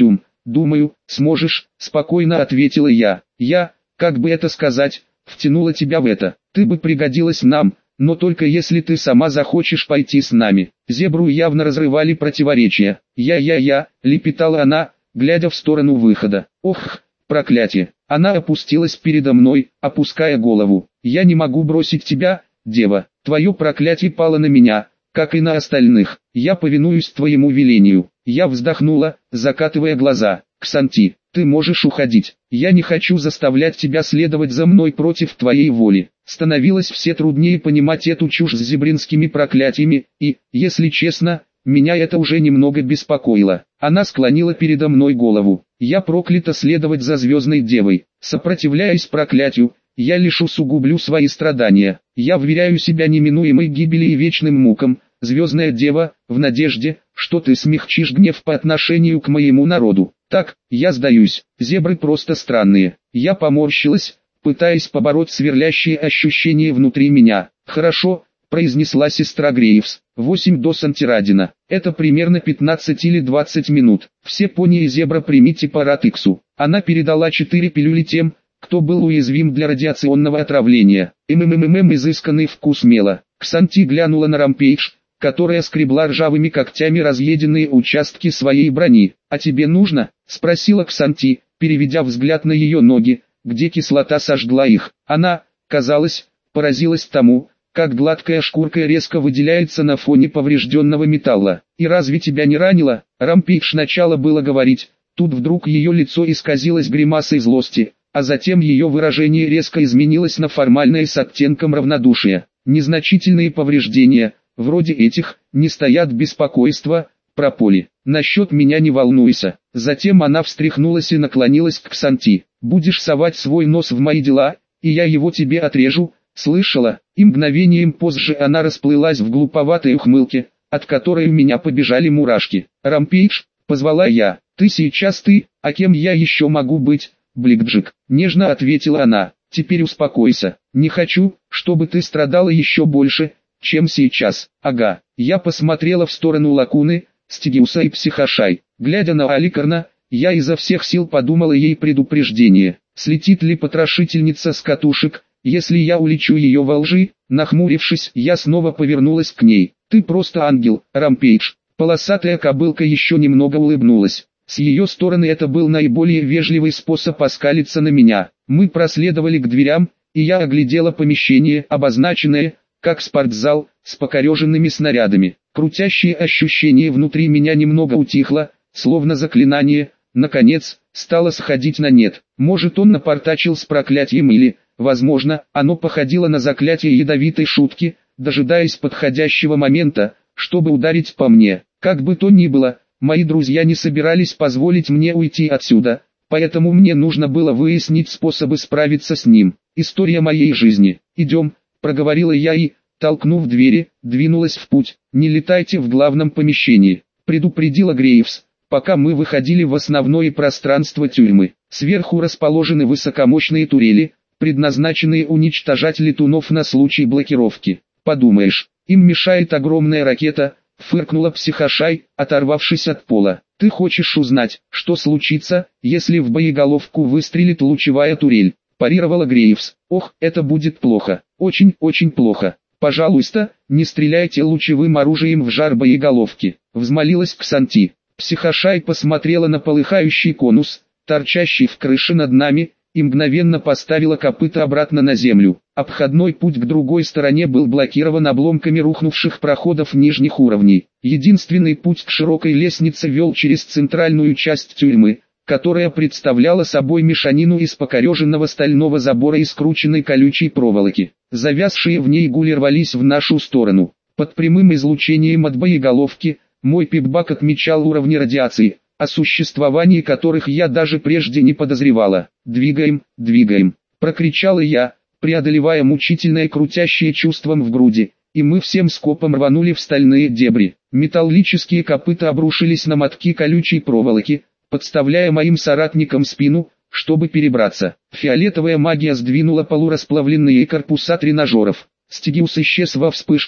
думаю, сможешь, спокойно ответила я. Я, как бы это сказать, втянула тебя в это. Ты бы пригодилась нам, но только если ты сама захочешь пойти с нами. Зебру явно разрывали противоречия. Я-я-я, лепетала она, глядя в сторону выхода. Ох, проклятие. Она опустилась передо мной, опуская голову. Я не могу бросить тебя, дева. Твое проклятие пало на меня, как и на остальных. Я повинуюсь твоему велению. Я вздохнула, закатывая глаза. Ксанти, ты можешь уходить. Я не хочу заставлять тебя следовать за мной против твоей воли. Становилось все труднее понимать эту чушь с зебринскими проклятиями, и, если честно, меня это уже немного беспокоило. Она склонила передо мной голову. Я проклята следовать за звездной девой. Сопротивляясь проклятию, я лишь усугублю свои страдания. Я вверяю себя неминуемой гибели и вечным мукам, звездная дева, в надежде, что ты смягчишь гнев по отношению к моему народу. Так, я сдаюсь. Зебры просто странные. Я поморщилась, пытаясь побороть сверлящие ощущения внутри меня. Хорошо, произнесла сестра Грейвс. Восемь доз антирадина. Это примерно пятнадцать или двадцать минут. Все пони и зебра примите по ратиксу. Она передала четыре пилюли тем, кто был уязвим для радиационного отравления. ММММ изысканный вкус мела. Ксанти глянула на Рампейдж, которая скребла ржавыми когтями разъеденные участки своей брони. «А тебе нужно?» – спросила Ксанти, переведя взгляд на ее ноги, где кислота сожгла их. Она, казалось, поразилась тому, как гладкая шкурка резко выделяется на фоне поврежденного металла. «И разве тебя не ранило?» Рампейдж сначала было говорить, тут вдруг ее лицо исказилось гримасой злости, а затем ее выражение резко изменилось на формальное с оттенком равнодушия. Незначительные повреждения, вроде этих, не стоят беспокойства, прополи. Насчет меня не волнуйся. Затем она встряхнулась и наклонилась к Ксанти. Будешь совать свой нос в мои дела, и я его тебе отрежу, слышала? И мгновением позже она расплылась в глуповатой ухмылке, от которой у меня побежали мурашки. Рампейдж, позвала я. Ты сейчас ты, а кем я еще могу быть? Бликджик, нежно ответила она. Теперь успокойся. Не хочу, чтобы ты страдала еще больше, чем сейчас. Ага. Я посмотрела в сторону Лакуны, Стигиуса и Психошай. Глядя на Аликарна, я изо всех сил подумала ей предупреждение. Слетит ли потрошительница с катушек, если я улечу ее во лжи? Нахмурившись, я снова повернулась к ней. Ты просто ангел, Рампейдж. Полосатая кобылка еще немного улыбнулась. С ее стороны это был наиболее вежливый способ оскалиться на меня. Мы проследовали к дверям, и я оглядела помещение, обозначенное, как спортзал, с покореженными снарядами. Крутящее ощущение внутри меня немного утихло, словно заклинание, наконец, стало сходить на нет. Может, он напортачил с проклятием или, возможно, оно походило на заклятие ядовитой шутки, дожидаясь подходящего момента, чтобы ударить по мне. Как бы то ни было, мои друзья не собирались позволить мне уйти отсюда, поэтому мне нужно было выяснить способы справиться с ним. История моей жизни. Идем, проговорила я и, толкнув двери, двинулась в путь. Не летайте в главном помещении, предупредила Грейвс, пока мы выходили в основное пространство тюрьмы. Сверху расположены высокомощные турели, предназначенные уничтожать летунов на случай блокировки. Подумаешь, им мешает огромная ракета, фыркнула Психошай, оторвавшись от пола. Ты хочешь узнать, что случится, если в боеголовку выстрелит лучевая турель? Парировала Грейвс. Ох, это будет плохо, очень-очень плохо. Пожалуйста, не стреляйте лучевым оружием в жар боеголовки, взмолилась Ксанти. Психошай посмотрела на полыхающий конус, торчащий в крыше над нами, и мгновенно поставила копыта обратно на землю. Обходной путь к другой стороне был блокирован обломками рухнувших проходов нижних уровней. Единственный путь к широкой лестнице вел через центральную часть тюрьмы, которая представляла собой мешанину из покореженного стального забора и скрученной колючей проволоки. Завязшие в ней гули рвались в нашу сторону. Под прямым излучением от боеголовки, мой пипбак отмечал уровни радиации, о существовании которых я даже прежде не подозревала. «Двигаем, двигаем!» – прокричала я, преодолевая мучительное крутящее чувством в груди, и мы всем скопом рванули в стальные дебри. Металлические копыта обрушились на мотки колючей проволоки, подставляя моим соратникам спину, чтобы перебраться. Фиолетовая магия сдвинула полурасплавленные корпуса тренажеров. Стигиус исчез во вспышке,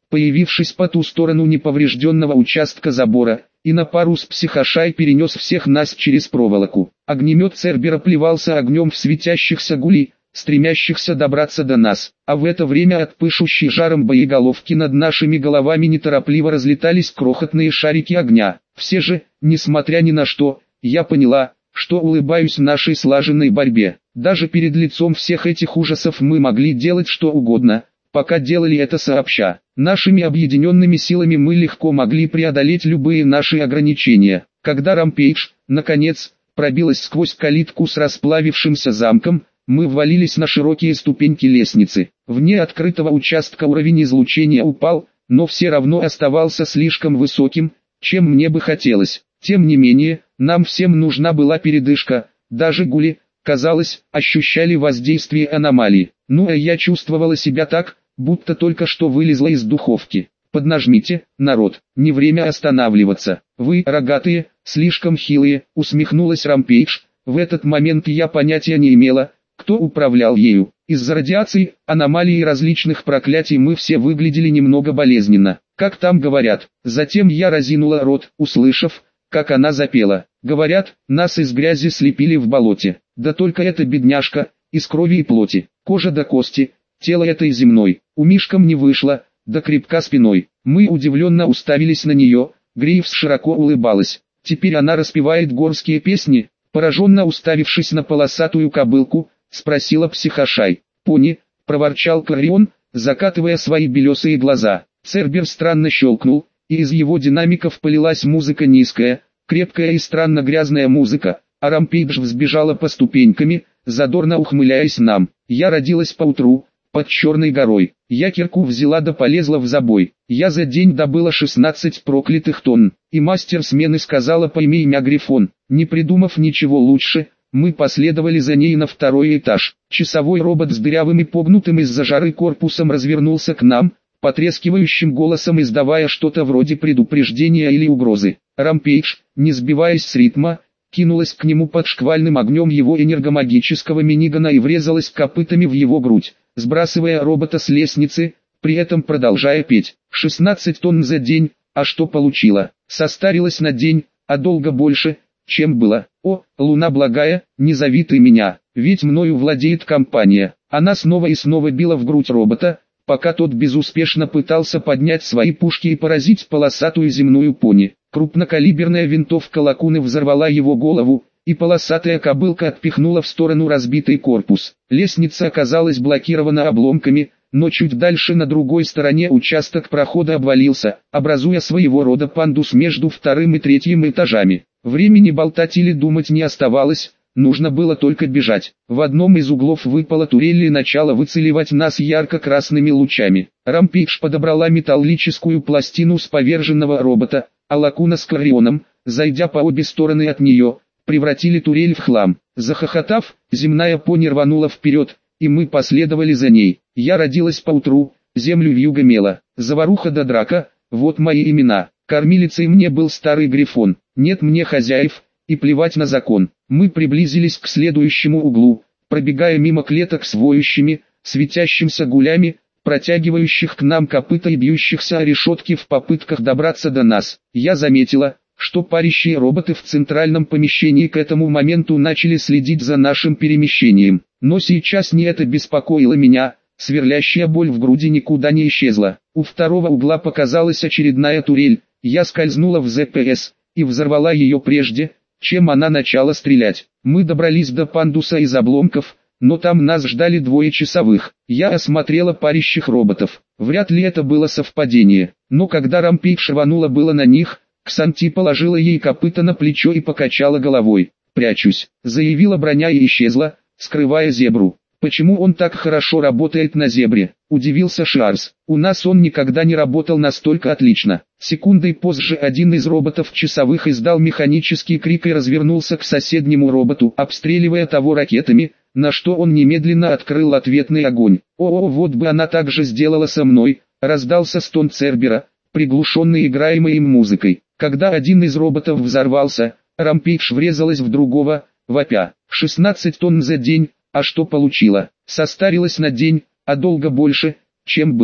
появившись по ту сторону неповрежденного участка забора, и на пару с психошай перенес всех нас через проволоку. Огнемет Цербера плевался огнем в светящихся гулей, стремящихся добраться до нас, а в это время от пышущей жаром боеголовки над нашими головами неторопливо разлетались крохотные шарики огня. Все же, несмотря ни на что, я поняла, что улыбаюсь нашей слаженной борьбе. Даже перед лицом всех этих ужасов мы могли делать что угодно, пока делали это сообща. Нашими объединенными силами мы легко могли преодолеть любые наши ограничения. Когда Рампейдж, наконец, пробилась сквозь калитку с расплавившимся замком, мы ввалились на широкие ступеньки лестницы. Вне открытого участка уровень излучения упал, но все равно оставался слишком высоким, чем мне бы хотелось. Тем не менее, нам всем нужна была передышка, даже гули, казалось, ощущали воздействие аномалии. Ну а я чувствовала себя так, будто только что вылезла из духовки. Поднажмите, народ, не время останавливаться. Вы, рогатые, слишком хилые, усмехнулась Рампейдж. В этот момент я понятия не имела, кто управлял ею. Из-за радиации, аномалий и различных проклятий мы все выглядели немного болезненно. Как там говорят. Затем я разинула рот, услышав, как она запела. Говорят, нас из грязи слепили в болоте. Да только эта бедняжка, из крови и плоти, кожа до кости, тело этой земной. У Мишкам не вышло, да крепка спиной. Мы удивленно уставились на нее, Грейвс широко улыбалась. Теперь она распевает горские песни, пораженно уставившись на полосатую кобылку, спросила психошай. Пони, проворчал Кларион, закатывая свои белесые глаза. Цербер странно щелкнул, и из его динамиков полилась музыка низкая, крепкая и странно грязная музыка, а Рампейдж взбежала по ступеньками, задорно ухмыляясь нам. Я родилась поутру, под Черной горой. Я кирку взяла да полезла в забой. Я за день добыла шестнадцать проклятых тонн, и мастер смены сказала пойми имя Грифон. Не придумав ничего лучше, мы последовали за ней на второй этаж. Часовой робот с дырявым и погнутым из-за жары корпусом развернулся к нам, потрескивающим голосом издавая что-то вроде предупреждения или угрозы. Рампейдж, не сбиваясь с ритма, кинулась к нему под шквальным огнем его энергомагического минигана и врезалась копытами в его грудь, сбрасывая робота с лестницы, при этом продолжая петь. шестнадцать тонн за день, а что получила? Состарилась на день, а долго больше, чем было. О, луна благая, не зови ты меня, ведь мною владеет компания. Она снова и снова била в грудь робота, пока тот безуспешно пытался поднять свои пушки и поразить полосатую земную пони. Крупнокалиберная винтовка Лакуны взорвала его голову, и полосатая кобылка отпихнула в сторону разбитый корпус. Лестница оказалась блокирована обломками, но чуть дальше на другой стороне участок прохода обвалился, образуя своего рода пандус между вторым и третьим этажами. Времени болтать или думать не оставалось, нужно было только бежать. В одном из углов выпала турель и начала выцеливать нас ярко-красными лучами. Рампейдж подобрала металлическую пластину с поверженного робота, а Лакуна с Кларионом, зайдя по обе стороны от нее, превратили турель в хлам. Захохотав, земная пони рванула вперед, и мы последовали за ней. Я родилась поутру, землю вьюга мела, заваруха да драка, вот мои имена. Кормилицей мне был старый Грифон, нет мне хозяев, и плевать на закон. Мы приблизились к следующему углу, пробегая мимо клеток с воющими, светящимся гулями, протягивающих к нам копыта и бьющихся о решетки в попытках добраться до нас. Я заметила, что парящие роботы в центральном помещении к этому моменту начали следить за нашим перемещением. Но сейчас не это беспокоило меня, сверлящая боль в груди никуда не исчезла. У второго угла показалась очередная турель, я скользнула в зэ пэ эс и взорвала ее прежде, чем она начала стрелять. Мы добрались до пандуса из обломков, но там нас ждали двое часовых. Я осмотрела парящих роботов. Вряд ли это было совпадение, но когда Рампейдж рванула было на них, Ксанти положила ей копыта на плечо и покачала головой. «Прячусь», — заявила броня и исчезла, скрывая зебру. «Почему он так хорошо работает на зебре?» — удивился Шиарс. «У нас он никогда не работал настолько отлично». Секундой позже один из роботов-часовых издал механический крик и развернулся к соседнему роботу, обстреливая того ракетами, на что он немедленно открыл ответный огонь. «О, вот бы она так же сделала со мной», — раздался стон Цербера, приглушенный играемой им музыкой. Когда один из роботов взорвался, Рампейдж врезалась в другого, вопя. шестнадцать тонн за день, а что получила? Состарилась на день, а долго больше, чем было.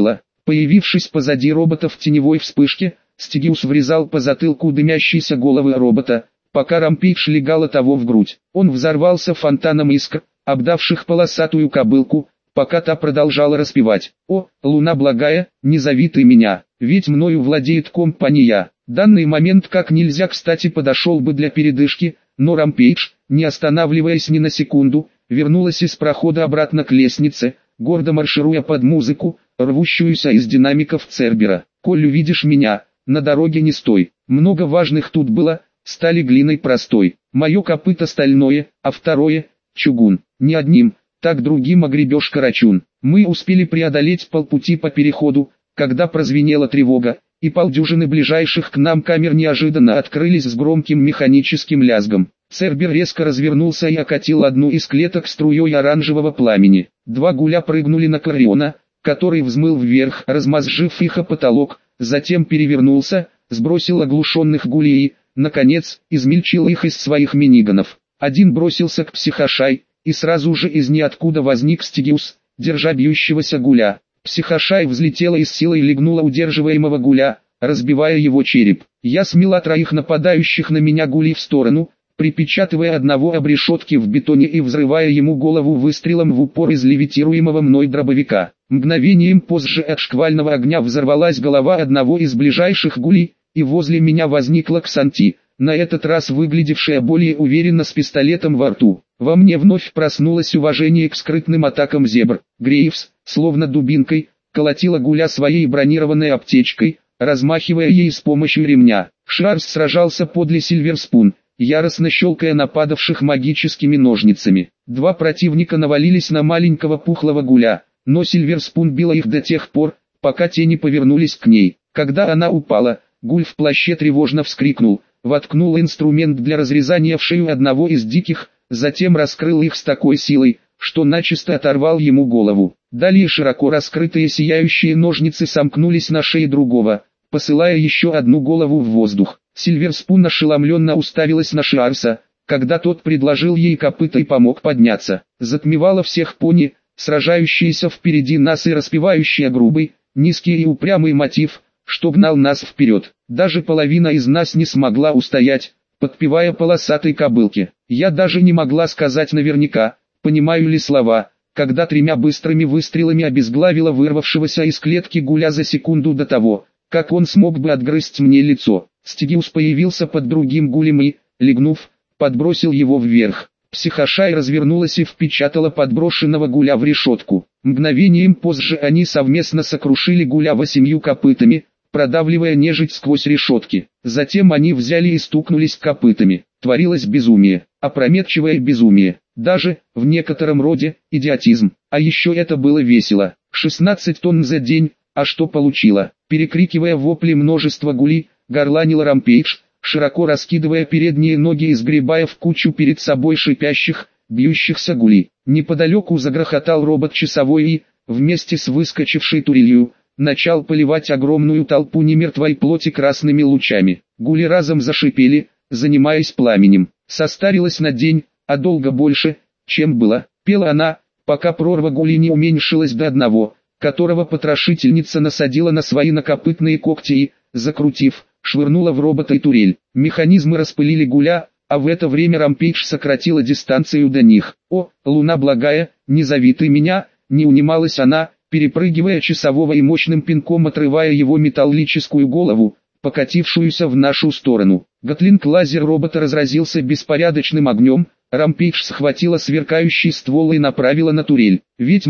Появившись позади робота в теневой вспышке, Стигиус врезал по затылку дымящейся головы робота, пока Рампейдж легала того в грудь. Он взорвался фонтаном искр, обдавших полосатую кобылку, пока та продолжала распевать: «О, луна благая, не зови ты меня, ведь мною владеет компания». Данный момент как нельзя кстати подошел бы для передышки, но Рампейдж, не останавливаясь ни на секунду, вернулась из прохода обратно к лестнице, гордо маршируя под музыку, рвущуюся из динамиков Цербера. «Коль увидишь меня, на дороге не стой». Много важных тут было, стали глиной простой. Мое копыто стальное, а второе — чугун. Не одним, так другим огребешь карачун. Мы успели преодолеть полпути по переходу, когда прозвенела тревога, и полдюжины ближайших к нам камер неожиданно открылись с громким механическим лязгом. Цербер резко развернулся и окатил одну из клеток струей оранжевого пламени. Два гуля прыгнули на Клариона, который взмыл вверх, размозжив их о потолок, затем перевернулся, сбросил оглушенных гулей и, наконец, измельчил их из своих миниганов. Один бросился к Психошай, и сразу же из ниоткуда возник Стигиус, держа бьющегося гуля. Психошай взлетела и с силой легнула удерживаемого гуля, разбивая его череп. Я смела троих нападающих на меня гулей в сторону, припечатывая одного об решетке в бетоне и взрывая ему голову выстрелом в упор из левитируемого мной дробовика. Мгновением позже от шквального огня взорвалась голова одного из ближайших гулей, и возле меня возникла Ксанти, на этот раз выглядевшая более уверенно с пистолетом во рту. Во мне вновь проснулось уважение к скрытным атакам зебр. Грейвс, словно дубинкой, колотила гуля своей бронированной аптечкой, размахивая ей с помощью ремня. Шарс сражался подле Сильверспун, яростно щелкая нападавших магическими ножницами. Два противника навалились на маленького пухлого гуля, но Сильверспун била их до тех пор, пока те не повернулись к ней. Когда она упала, гуль в плаще тревожно вскрикнул, воткнул инструмент для разрезания в шею одного из диких, затем раскрыл их с такой силой, что начисто оторвал ему голову. Далее широко раскрытые сияющие ножницы сомкнулись на шее другого, посылая еще одну голову в воздух. Сильверспун ошеломленно уставилась на Шиарса, когда тот предложил ей копыта и помог подняться. Затмевала всех пони, сражающиеся впереди нас и распевающие грубый, низкий и упрямый мотив, что гнал нас вперед. Даже половина из нас не смогла устоять, подпевая полосатой кобылке. Я даже не могла сказать наверняка, понимаю ли слова, когда тремя быстрыми выстрелами обезглавила вырвавшегося из клетки гуля за секунду до того, как он смог бы отгрызть мне лицо. Стигиус появился под другим гулем и, легнув, подбросил его вверх. Психошай развернулась и впечатала подброшенного гуля в решетку. Мгновением позже они совместно сокрушили гуля восемью копытами, продавливая нежить сквозь решетки. Затем они взяли и стукнулись копытами. Творилось безумие, опрометчивое безумие, даже, в некотором роде, идиотизм. А еще это было весело. шестнадцать тонн за день, а что получила? Перекрикивая вопли множества гулей, горланил Рампейдж, широко раскидывая передние ноги и сгребая в кучу перед собой шипящих, бьющихся гулей. Неподалеку загрохотал робот-часовой и, вместе с выскочившей турелью, начал поливать огромную толпу немертвой плоти красными лучами. Гули разом зашипели, занимаясь пламенем. Состарилась на день, а долго больше, чем было. Пела она, пока прорва гулей не уменьшилась до одного, которого потрошительница насадила на свои накопытные когти и, закрутив, швырнула в робота и турель. Механизмы распылили гуля, а в это время Рампейдж сократила дистанцию до них. «О, луна благая, не зови ты меня», не унималась она, перепрыгивая часового и мощным пинком отрывая его металлическую голову, покатившуюся в нашу сторону. Гатлинг-лазер робота разразился беспорядочным огнем, Рампейдж схватила сверкающий ствол и направила на турель. «Ведь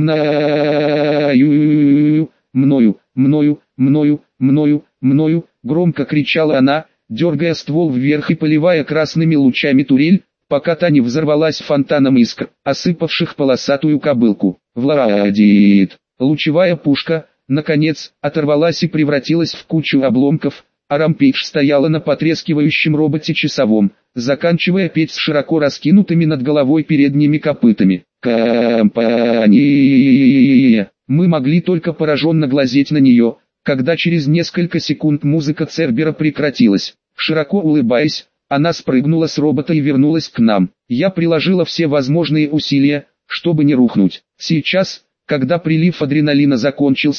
мною, мною, мною, мною, мною, мною», громко кричала она, дергая ствол вверх и поливая красными лучами турель, пока та не взорвалась фонтаном искр, осыпавших полосатую кобылку. «Владеет». Лучевая пушка, наконец, оторвалась и превратилась в кучу обломков, а Рампейдж стояла на потрескивающем роботе часовом, заканчивая петь с широко раскинутыми над головой передними копытами. «Компания!» Мы могли только пораженно глазеть на нее, когда через несколько секунд музыка Цербера прекратилась. Широко улыбаясь, она спрыгнула с робота и вернулась к нам. Я приложила все возможные усилия, чтобы не рухнуть. Сейчас, когда прилив адреналина закончился,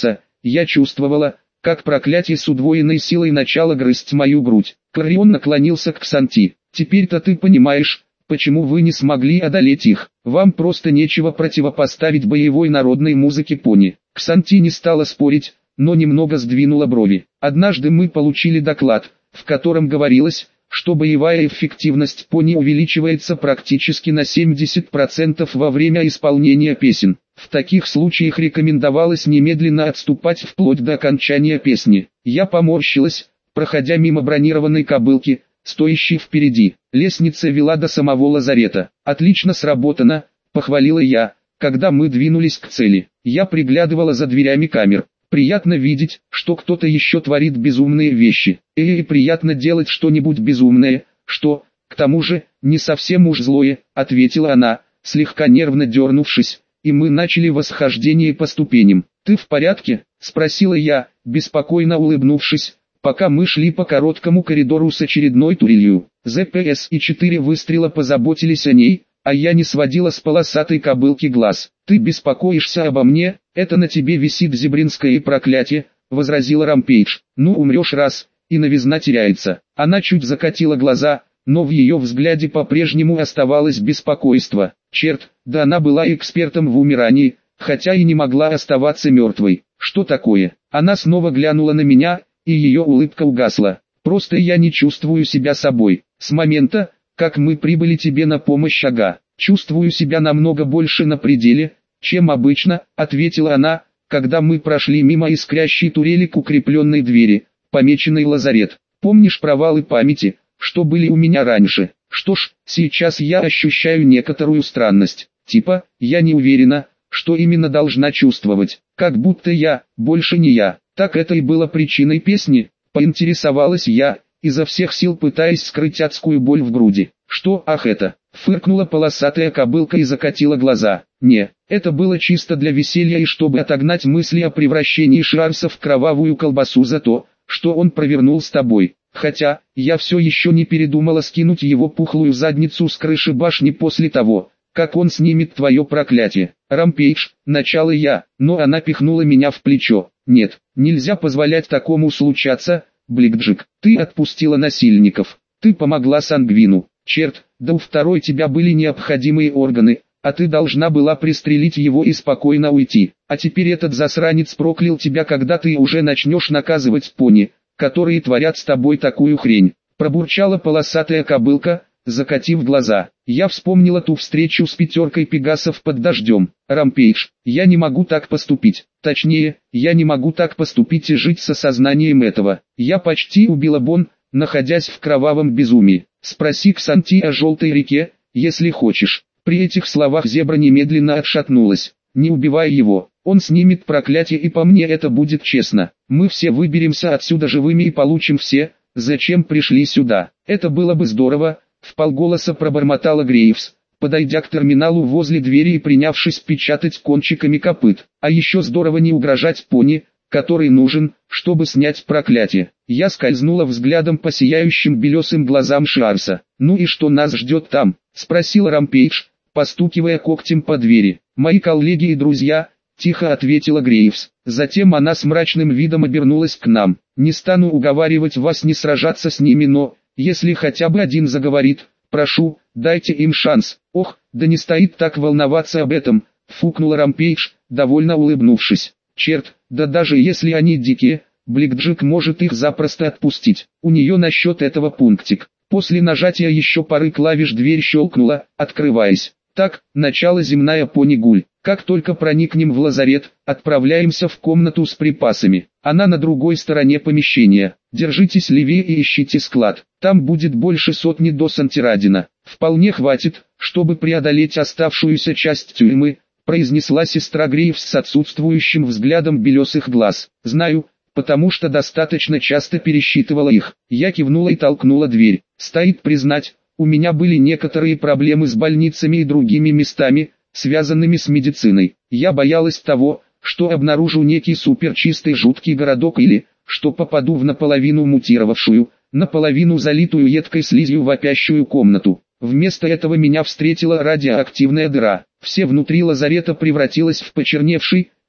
Я чувствовала, как проклятие с удвоенной силой начало грызть мою грудь. Кларион наклонился к Ксанти. «Теперь-то ты понимаешь, почему вы не смогли одолеть их. Вам просто нечего противопоставить боевой народной музыке пони». Ксанти не стала спорить, но немного сдвинула брови. «Однажды мы получили доклад, в котором говорилось, что боевая эффективность пони увеличивается практически на семьдесят процентов во время исполнения песен. В таких случаях рекомендовалось немедленно отступать вплоть до окончания песни». Я поморщилась, проходя мимо бронированной кобылки, стоящей впереди. Лестница вела до самого лазарета. «Отлично сработано», — похвалила я, когда мы двинулись к цели. Я приглядывала за дверями камер. Приятно видеть, что кто-то еще творит безумные вещи. И приятно делать что-нибудь безумное, что, к тому же, не совсем уж злое, ответила она, слегка нервно дернувшись, и мы начали восхождение по ступеням. «Ты в порядке?» — спросила я, беспокойно улыбнувшись, пока мы шли по короткому коридору с очередной турелью. ЗПС и четыре выстрела позаботились о ней, а я не сводила с полосатой кобылки глаз. «Ты беспокоишься обо мне, это на тебе висит зебринское проклятие», — возразила Рампейдж. «Ну умрешь раз, и новизна теряется». Она чуть закатила глаза, но в ее взгляде по-прежнему оставалось беспокойство. Черт, да она была экспертом в умирании, хотя и не могла оставаться мертвой. «Что такое?» Она снова глянула на меня, и ее улыбка угасла. «Просто я не чувствую себя собой. С момента, как мы прибыли тебе на помощь, ага, чувствую себя намного больше на пределе, чем обычно», — ответила она, когда мы прошли мимо искрящей турели к укрепленной двери, помеченной «Лазарет». «Помнишь провалы памяти, что были у меня раньше? Что ж, сейчас я ощущаю некоторую странность. Типа, я не уверена, что именно должна чувствовать, как будто я, больше не я». «Так это и было причиной песни?» — поинтересовалась я, изо всех сил пытаясь скрыть адскую боль в груди. «Что, ах это?» — фыркнула полосатая кобылка и закатила глаза. «Не, это было чисто для веселья и чтобы отогнать мысли о превращении Шарса в кровавую колбасу за то, что он провернул с тобой. Хотя, я все еще не передумала скинуть его пухлую задницу с крыши башни после того, как он снимет твое проклятие». «Рампейдж», — начала я, но она пихнула меня в плечо. «Нет, нельзя позволять такому случаться, Бликджик. Ты отпустила насильников. Ты помогла Сангвину. Черт, да у второй тебя были необходимые органы, а ты должна была пристрелить его и спокойно уйти. А теперь этот засранец проклял тебя, когда ты уже начнешь наказывать пони, которые творят с тобой такую хрень». Пробурчала полосатая кобылка, закатив глаза. Я вспомнила ту встречу с пятеркой пегасов под дождем. «Рампейдж, я не могу так поступить. Точнее, я не могу так поступить и жить с осознанием этого. Я почти убила Бон, находясь в кровавом безумии. Спроси Ксанти о желтой реке, если хочешь». При этих словах зебра немедленно отшатнулась. «Не убивай его, он снимет проклятие, и по мне это будет честно. Мы все выберемся отсюда живыми и получим все, зачем пришли сюда». «Это было бы здорово», — вполголоса пробормотала Грейвс, подойдя к терминалу возле двери и принявшись печатать кончиками копыт. «А еще здорово не угрожать пони, который нужен, чтобы снять проклятие». Я скользнула взглядом по сияющим белесым глазам Шарса. «Ну и что нас ждет там?» — спросил Рампейдж, постукивая когтем по двери. «Мои коллеги и друзья», — тихо ответила Грейвс. Затем она с мрачным видом обернулась к нам. «Не стану уговаривать вас не сражаться с ними, но, если хотя бы один заговорит, прошу, дайте им шанс». «Ох, да не стоит так волноваться об этом», — фукнула Рампейдж, довольно улыбнувшись. «Черт, да даже если они дикие, Бликджик может их запросто отпустить. У нее насчет этого пунктик». После нажатия еще пары клавиш дверь щелкнула, открываясь. «Так, начало земная пони Гуль. Как только проникнем в лазарет, отправляемся в комнату с припасами. Она на другой стороне помещения. Держитесь левее и ищите склад. Там будет больше сотни доз антирадина. Вполне хватит, чтобы преодолеть оставшуюся часть тюрьмы», произнесла сестра Грейвс с отсутствующим взглядом белесых глаз. «Знаю, потому что достаточно часто пересчитывала их». Я кивнула и толкнула дверь. Стоит признать, у меня были некоторые проблемы с больницами и другими местами, связанными с медициной. Я боялась того, что обнаружу некий суперчистый жуткий городок или, что попаду в наполовину мутировавшую, наполовину залитую едкой слизью вопящую комнату. Вместо этого меня встретила радиоактивная дыра. Все внутри лазарета превратилось в почерневший,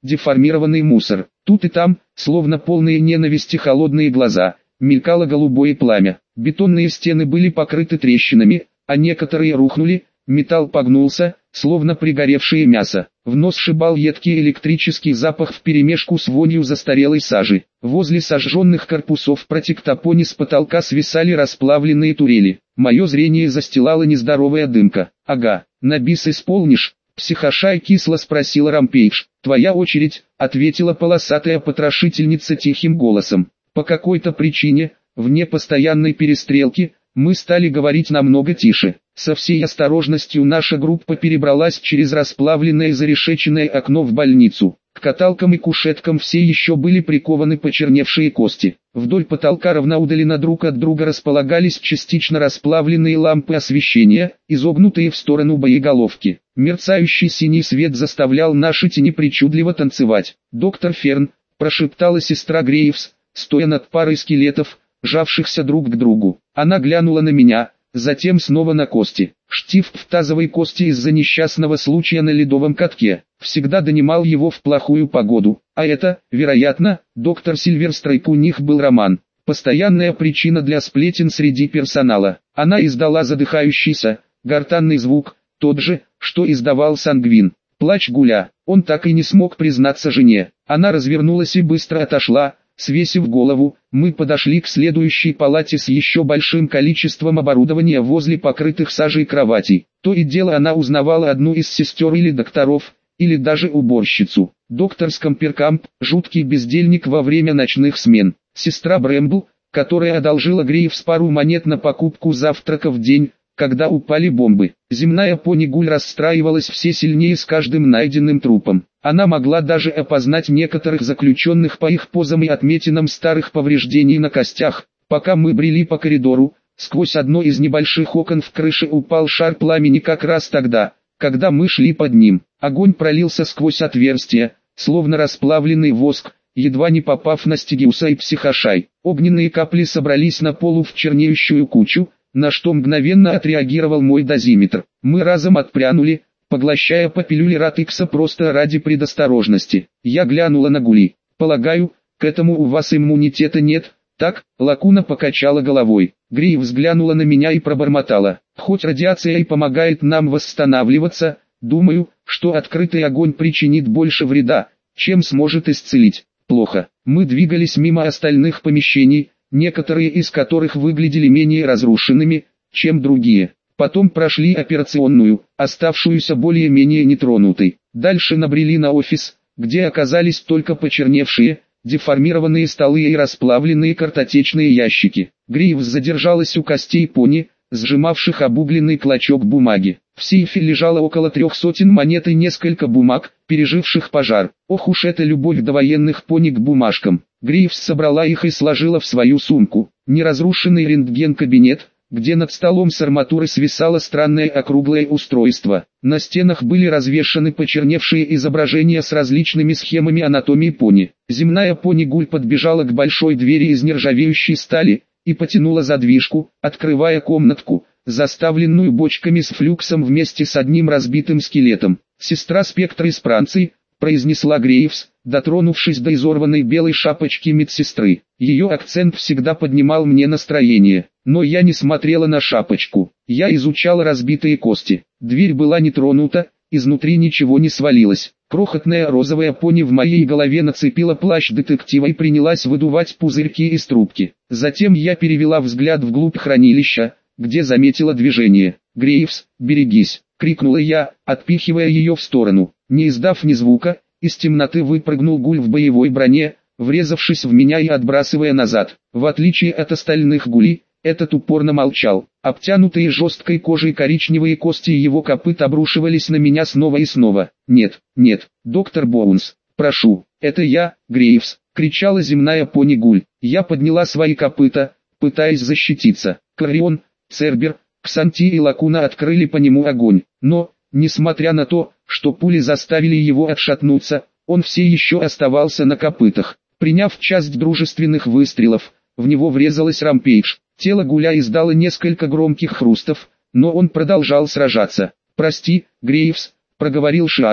деформированный мусор. Тут и там, словно полные ненависти холодные глаза, мелькало голубое пламя. Бетонные стены были покрыты трещинами, а некоторые рухнули, металл погнулся, словно пригоревшее мясо. В нос шибал едкий электрический запах вперемешку с вонью застарелой сажи. Возле сожженных корпусов протектопони с потолка свисали расплавленные турели. Мое зрение застилала нездоровая дымка. «Ага, на бис исполнишь?» Психошай кисло спросила Рампейдж. «Твоя очередь», — ответила полосатая потрошительница тихим голосом. По какой-то причине, вне постоянной перестрелки, мы стали говорить намного тише. Со всей осторожностью наша группа перебралась через расплавленное зарешеченное окно в больницу. К каталкам и кушеткам все еще были прикованы почерневшие кости. Вдоль потолка равноудаленно друг от друга располагались частично расплавленные лампы освещения, изогнутые в сторону боеголовки. Мерцающий синий свет заставлял наши тени причудливо танцевать. «Доктор Ферн», — прошептала сестра Грейвс, стоя над парой скелетов, жавшихся друг к другу. Она глянула на меня, затем снова на кости. Штифт в тазовой кости из-за несчастного случая на ледовом катке всегда донимал его в плохую погоду, а это, вероятно, доктор Сильверстрейк, у них был роман. Постоянная причина для сплетен среди персонала. Она издала задыхающийся, гортанный звук, тот же, что издавал Сангвин. Плач Гуля. Он так и не смог признаться жене. Она развернулась и быстро отошла, свесив голову. Мы подошли к следующей палате с еще большим количеством оборудования возле покрытых сажей кроватей. То и дело она узнавала одну из сестер или докторов, или даже уборщицу. Доктор Скамперкамп, жуткий бездельник во время ночных смен. Сестра Брэмбл, которая одолжила Грейвс пару монет на покупку завтрака в день, когда упали бомбы. Земная пони Гуль расстраивалась все сильнее с каждым найденным трупом. Она могла даже опознать некоторых заключенных по их позам и отметинам старых повреждений на костях. Пока мы брели по коридору, сквозь одно из небольших окон в крыше упал шар пламени как раз тогда, когда мы шли под ним. Огонь пролился сквозь отверстие, словно расплавленный воск, едва не попав на Стигиуса и Психошай. Огненные капли собрались на полу в чернеющую кучу, на что мгновенно отреагировал мой дозиметр. Мы разом отпрянули, поглощая по пилюле Ратикса просто ради предосторожности. Я глянула на Гули. «Полагаю, к этому у вас иммунитета нет, так?» Лакуна покачала головой. Грей взглянула на меня и пробормотала. «Хоть радиация и помогает нам восстанавливаться, думаю, что открытый огонь причинит больше вреда, чем сможет исцелить». Плохо. Мы двигались мимо остальных помещений, некоторые из которых выглядели менее разрушенными, чем другие. Потом прошли операционную, оставшуюся более-менее нетронутой. Дальше набрели на офис, где оказались только почерневшие, деформированные столы и расплавленные картотечные ящики. Грейвс задержалась у костей пони, сжимавших обугленный клочок бумаги. В сейфе лежало около трех сотен монет и несколько бумаг, переживших пожар. Ох уж эта любовь довоенных пони к бумажкам. Грейвс собрала их и сложила в свою сумку. Неразрушенный рентген-кабинет, где над столом с арматуры свисало странное округлое устройство. На стенах были развешаны почерневшие изображения с различными схемами анатомии пони. Земная пони Гуль подбежала к большой двери из нержавеющей стали и потянула задвижку, открывая комнатку, заставленную бочками с флюксом вместе с одним разбитым скелетом. «Сестра Спектра из Франции», — произнесла Грейвс, дотронувшись до изорванной белой шапочки медсестры. Ее акцент всегда поднимал мне настроение, но я не смотрела на шапочку. Я изучала разбитые кости. Дверь была не тронута, изнутри ничего не свалилось. Крохотная розовая пони в моей голове нацепила плащ детектива и принялась выдувать пузырьки из трубки. Затем я перевела взгляд вглубь хранилища, где заметила движение. «Грейвс, берегись!» — крикнула я, отпихивая ее в сторону. Не издав ни звука, из темноты выпрыгнул Гуль в боевой броне, врезавшись в меня и отбрасывая назад. В отличие от остальных гулей, этот упорно молчал. Обтянутые жесткой кожей коричневые кости его копыт обрушивались на меня снова и снова. «Нет, нет, доктор Боунс, прошу, это я, Грейвс!» — кричала земная пони Гуль. Я подняла свои копыта, пытаясь защититься. Кларион, Цербер, Ксанти и Лакуна открыли по нему огонь, но, несмотря на то, что пули заставили его отшатнуться, он все еще оставался на копытах. Приняв часть дружественных выстрелов, в него врезалась Рампейдж. Тело Гуля издало несколько громких хрустов, но он продолжал сражаться. «Прости, Грейвс», — проговорил Шарс,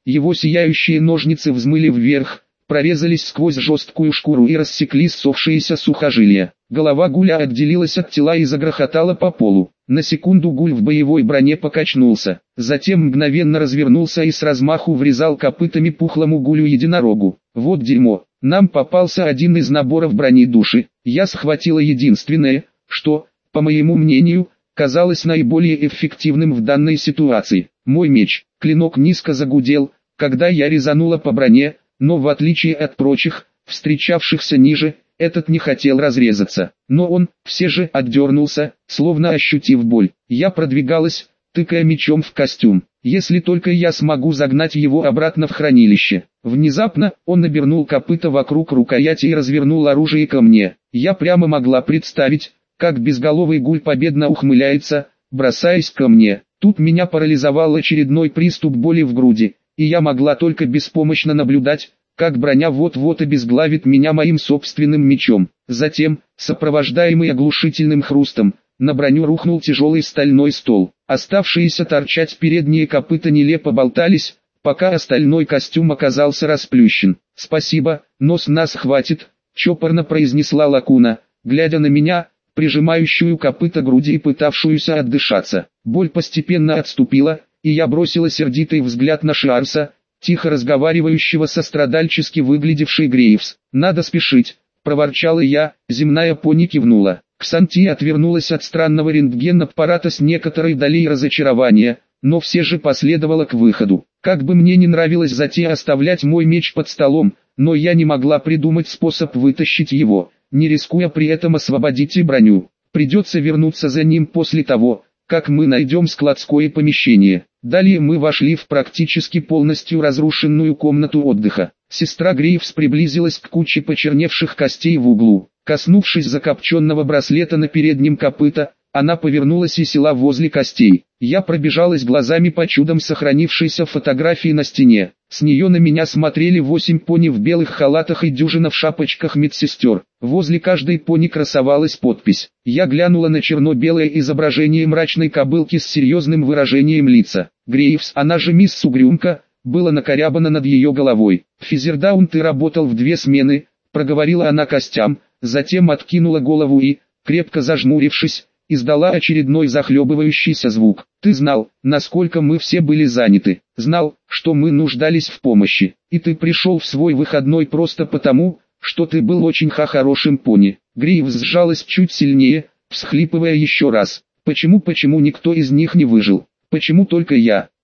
его сияющие ножницы взмыли вверх, прорезались сквозь жесткую шкуру и рассекли ссохшиеся сухожилия. Голова Гуля отделилась от тела и загрохотала по полу. На секунду Гуль в боевой броне покачнулся, затем мгновенно развернулся и с размаху врезал копытами пухлому Гулю-единорогу. Вот дерьмо, нам попался один из наборов брони души. Я схватила единственное, что, по моему мнению, казалось наиболее эффективным в данной ситуации. Мой меч. Клинок низко загудел, когда я резанула по броне, но в отличие от прочих, встречавшихся ниже, этот не хотел разрезаться. Но он, все же, отдернулся, словно ощутив боль. Я продвигалась, тыкая мечом в костюм. Если только я смогу загнать его обратно в хранилище. Внезапно, он обернул копыта вокруг рукояти и развернул оружие ко мне. Я прямо могла представить, как безголовый Гуль победно ухмыляется, бросаясь ко мне. Тут меня парализовал очередной приступ боли в груди, и я могла только беспомощно наблюдать, как броня вот-вот обезглавит меня моим собственным мечом. Затем, сопровождаемый оглушительным хрустом, на броню рухнул тяжелый стальной стол. Оставшиеся торчать передние копыта нелепо болтались, пока остальной костюм оказался расплющен. «Спасибо, но с нас хватит», — чопорно произнесла Лакуна, глядя на меня, прижимающую копыта груди и пытавшуюся отдышаться. Боль постепенно отступила, и я бросила сердитый взгляд на Шиарса, тихо разговаривающего со страдальчески выглядевшей Грейвс. «Надо спешить», — проворчала я, земная пони кивнула. Ксанти отвернулась от странного рентген-аппарата с некоторой долей разочарования, но все же последовала к выходу. Как бы мне не нравилось затея оставлять мой меч под столом, но я не могла придумать способ вытащить его, не рискуя при этом освободить и броню. Придется вернуться за ним после того, как мы найдем складское помещение. Далее мы вошли в практически полностью разрушенную комнату отдыха. Сестра Грейвс приблизилась к куче почерневших костей в углу. Коснувшись закопченного браслета на переднем копыта, она повернулась и села возле костей. Я пробежалась глазами по чудом сохранившейся фотографии на стене. С нее на меня смотрели восемь пони в белых халатах и дюжина в шапочках медсестер. Возле каждой пони красовалась подпись. Я глянула на черно-белое изображение мрачной кобылки с серьезным выражением лица. Грейвс, она же мисс Угрюмка, было накорябано над ее головой. «Физердаун, ты работал в две смены», — проговорила она костям, затем откинула голову и, крепко зажмурившись, издала очередной захлебывающийся звук. «Ты знал, насколько мы все были заняты, знал, что мы нуждались в помощи, и ты пришел в свой выходной просто потому, что ты был очень хорошим пони». Грейвс сжалась чуть сильнее, всхлипывая еще раз. «Почему, почему никто из них не выжил? Почему только я?»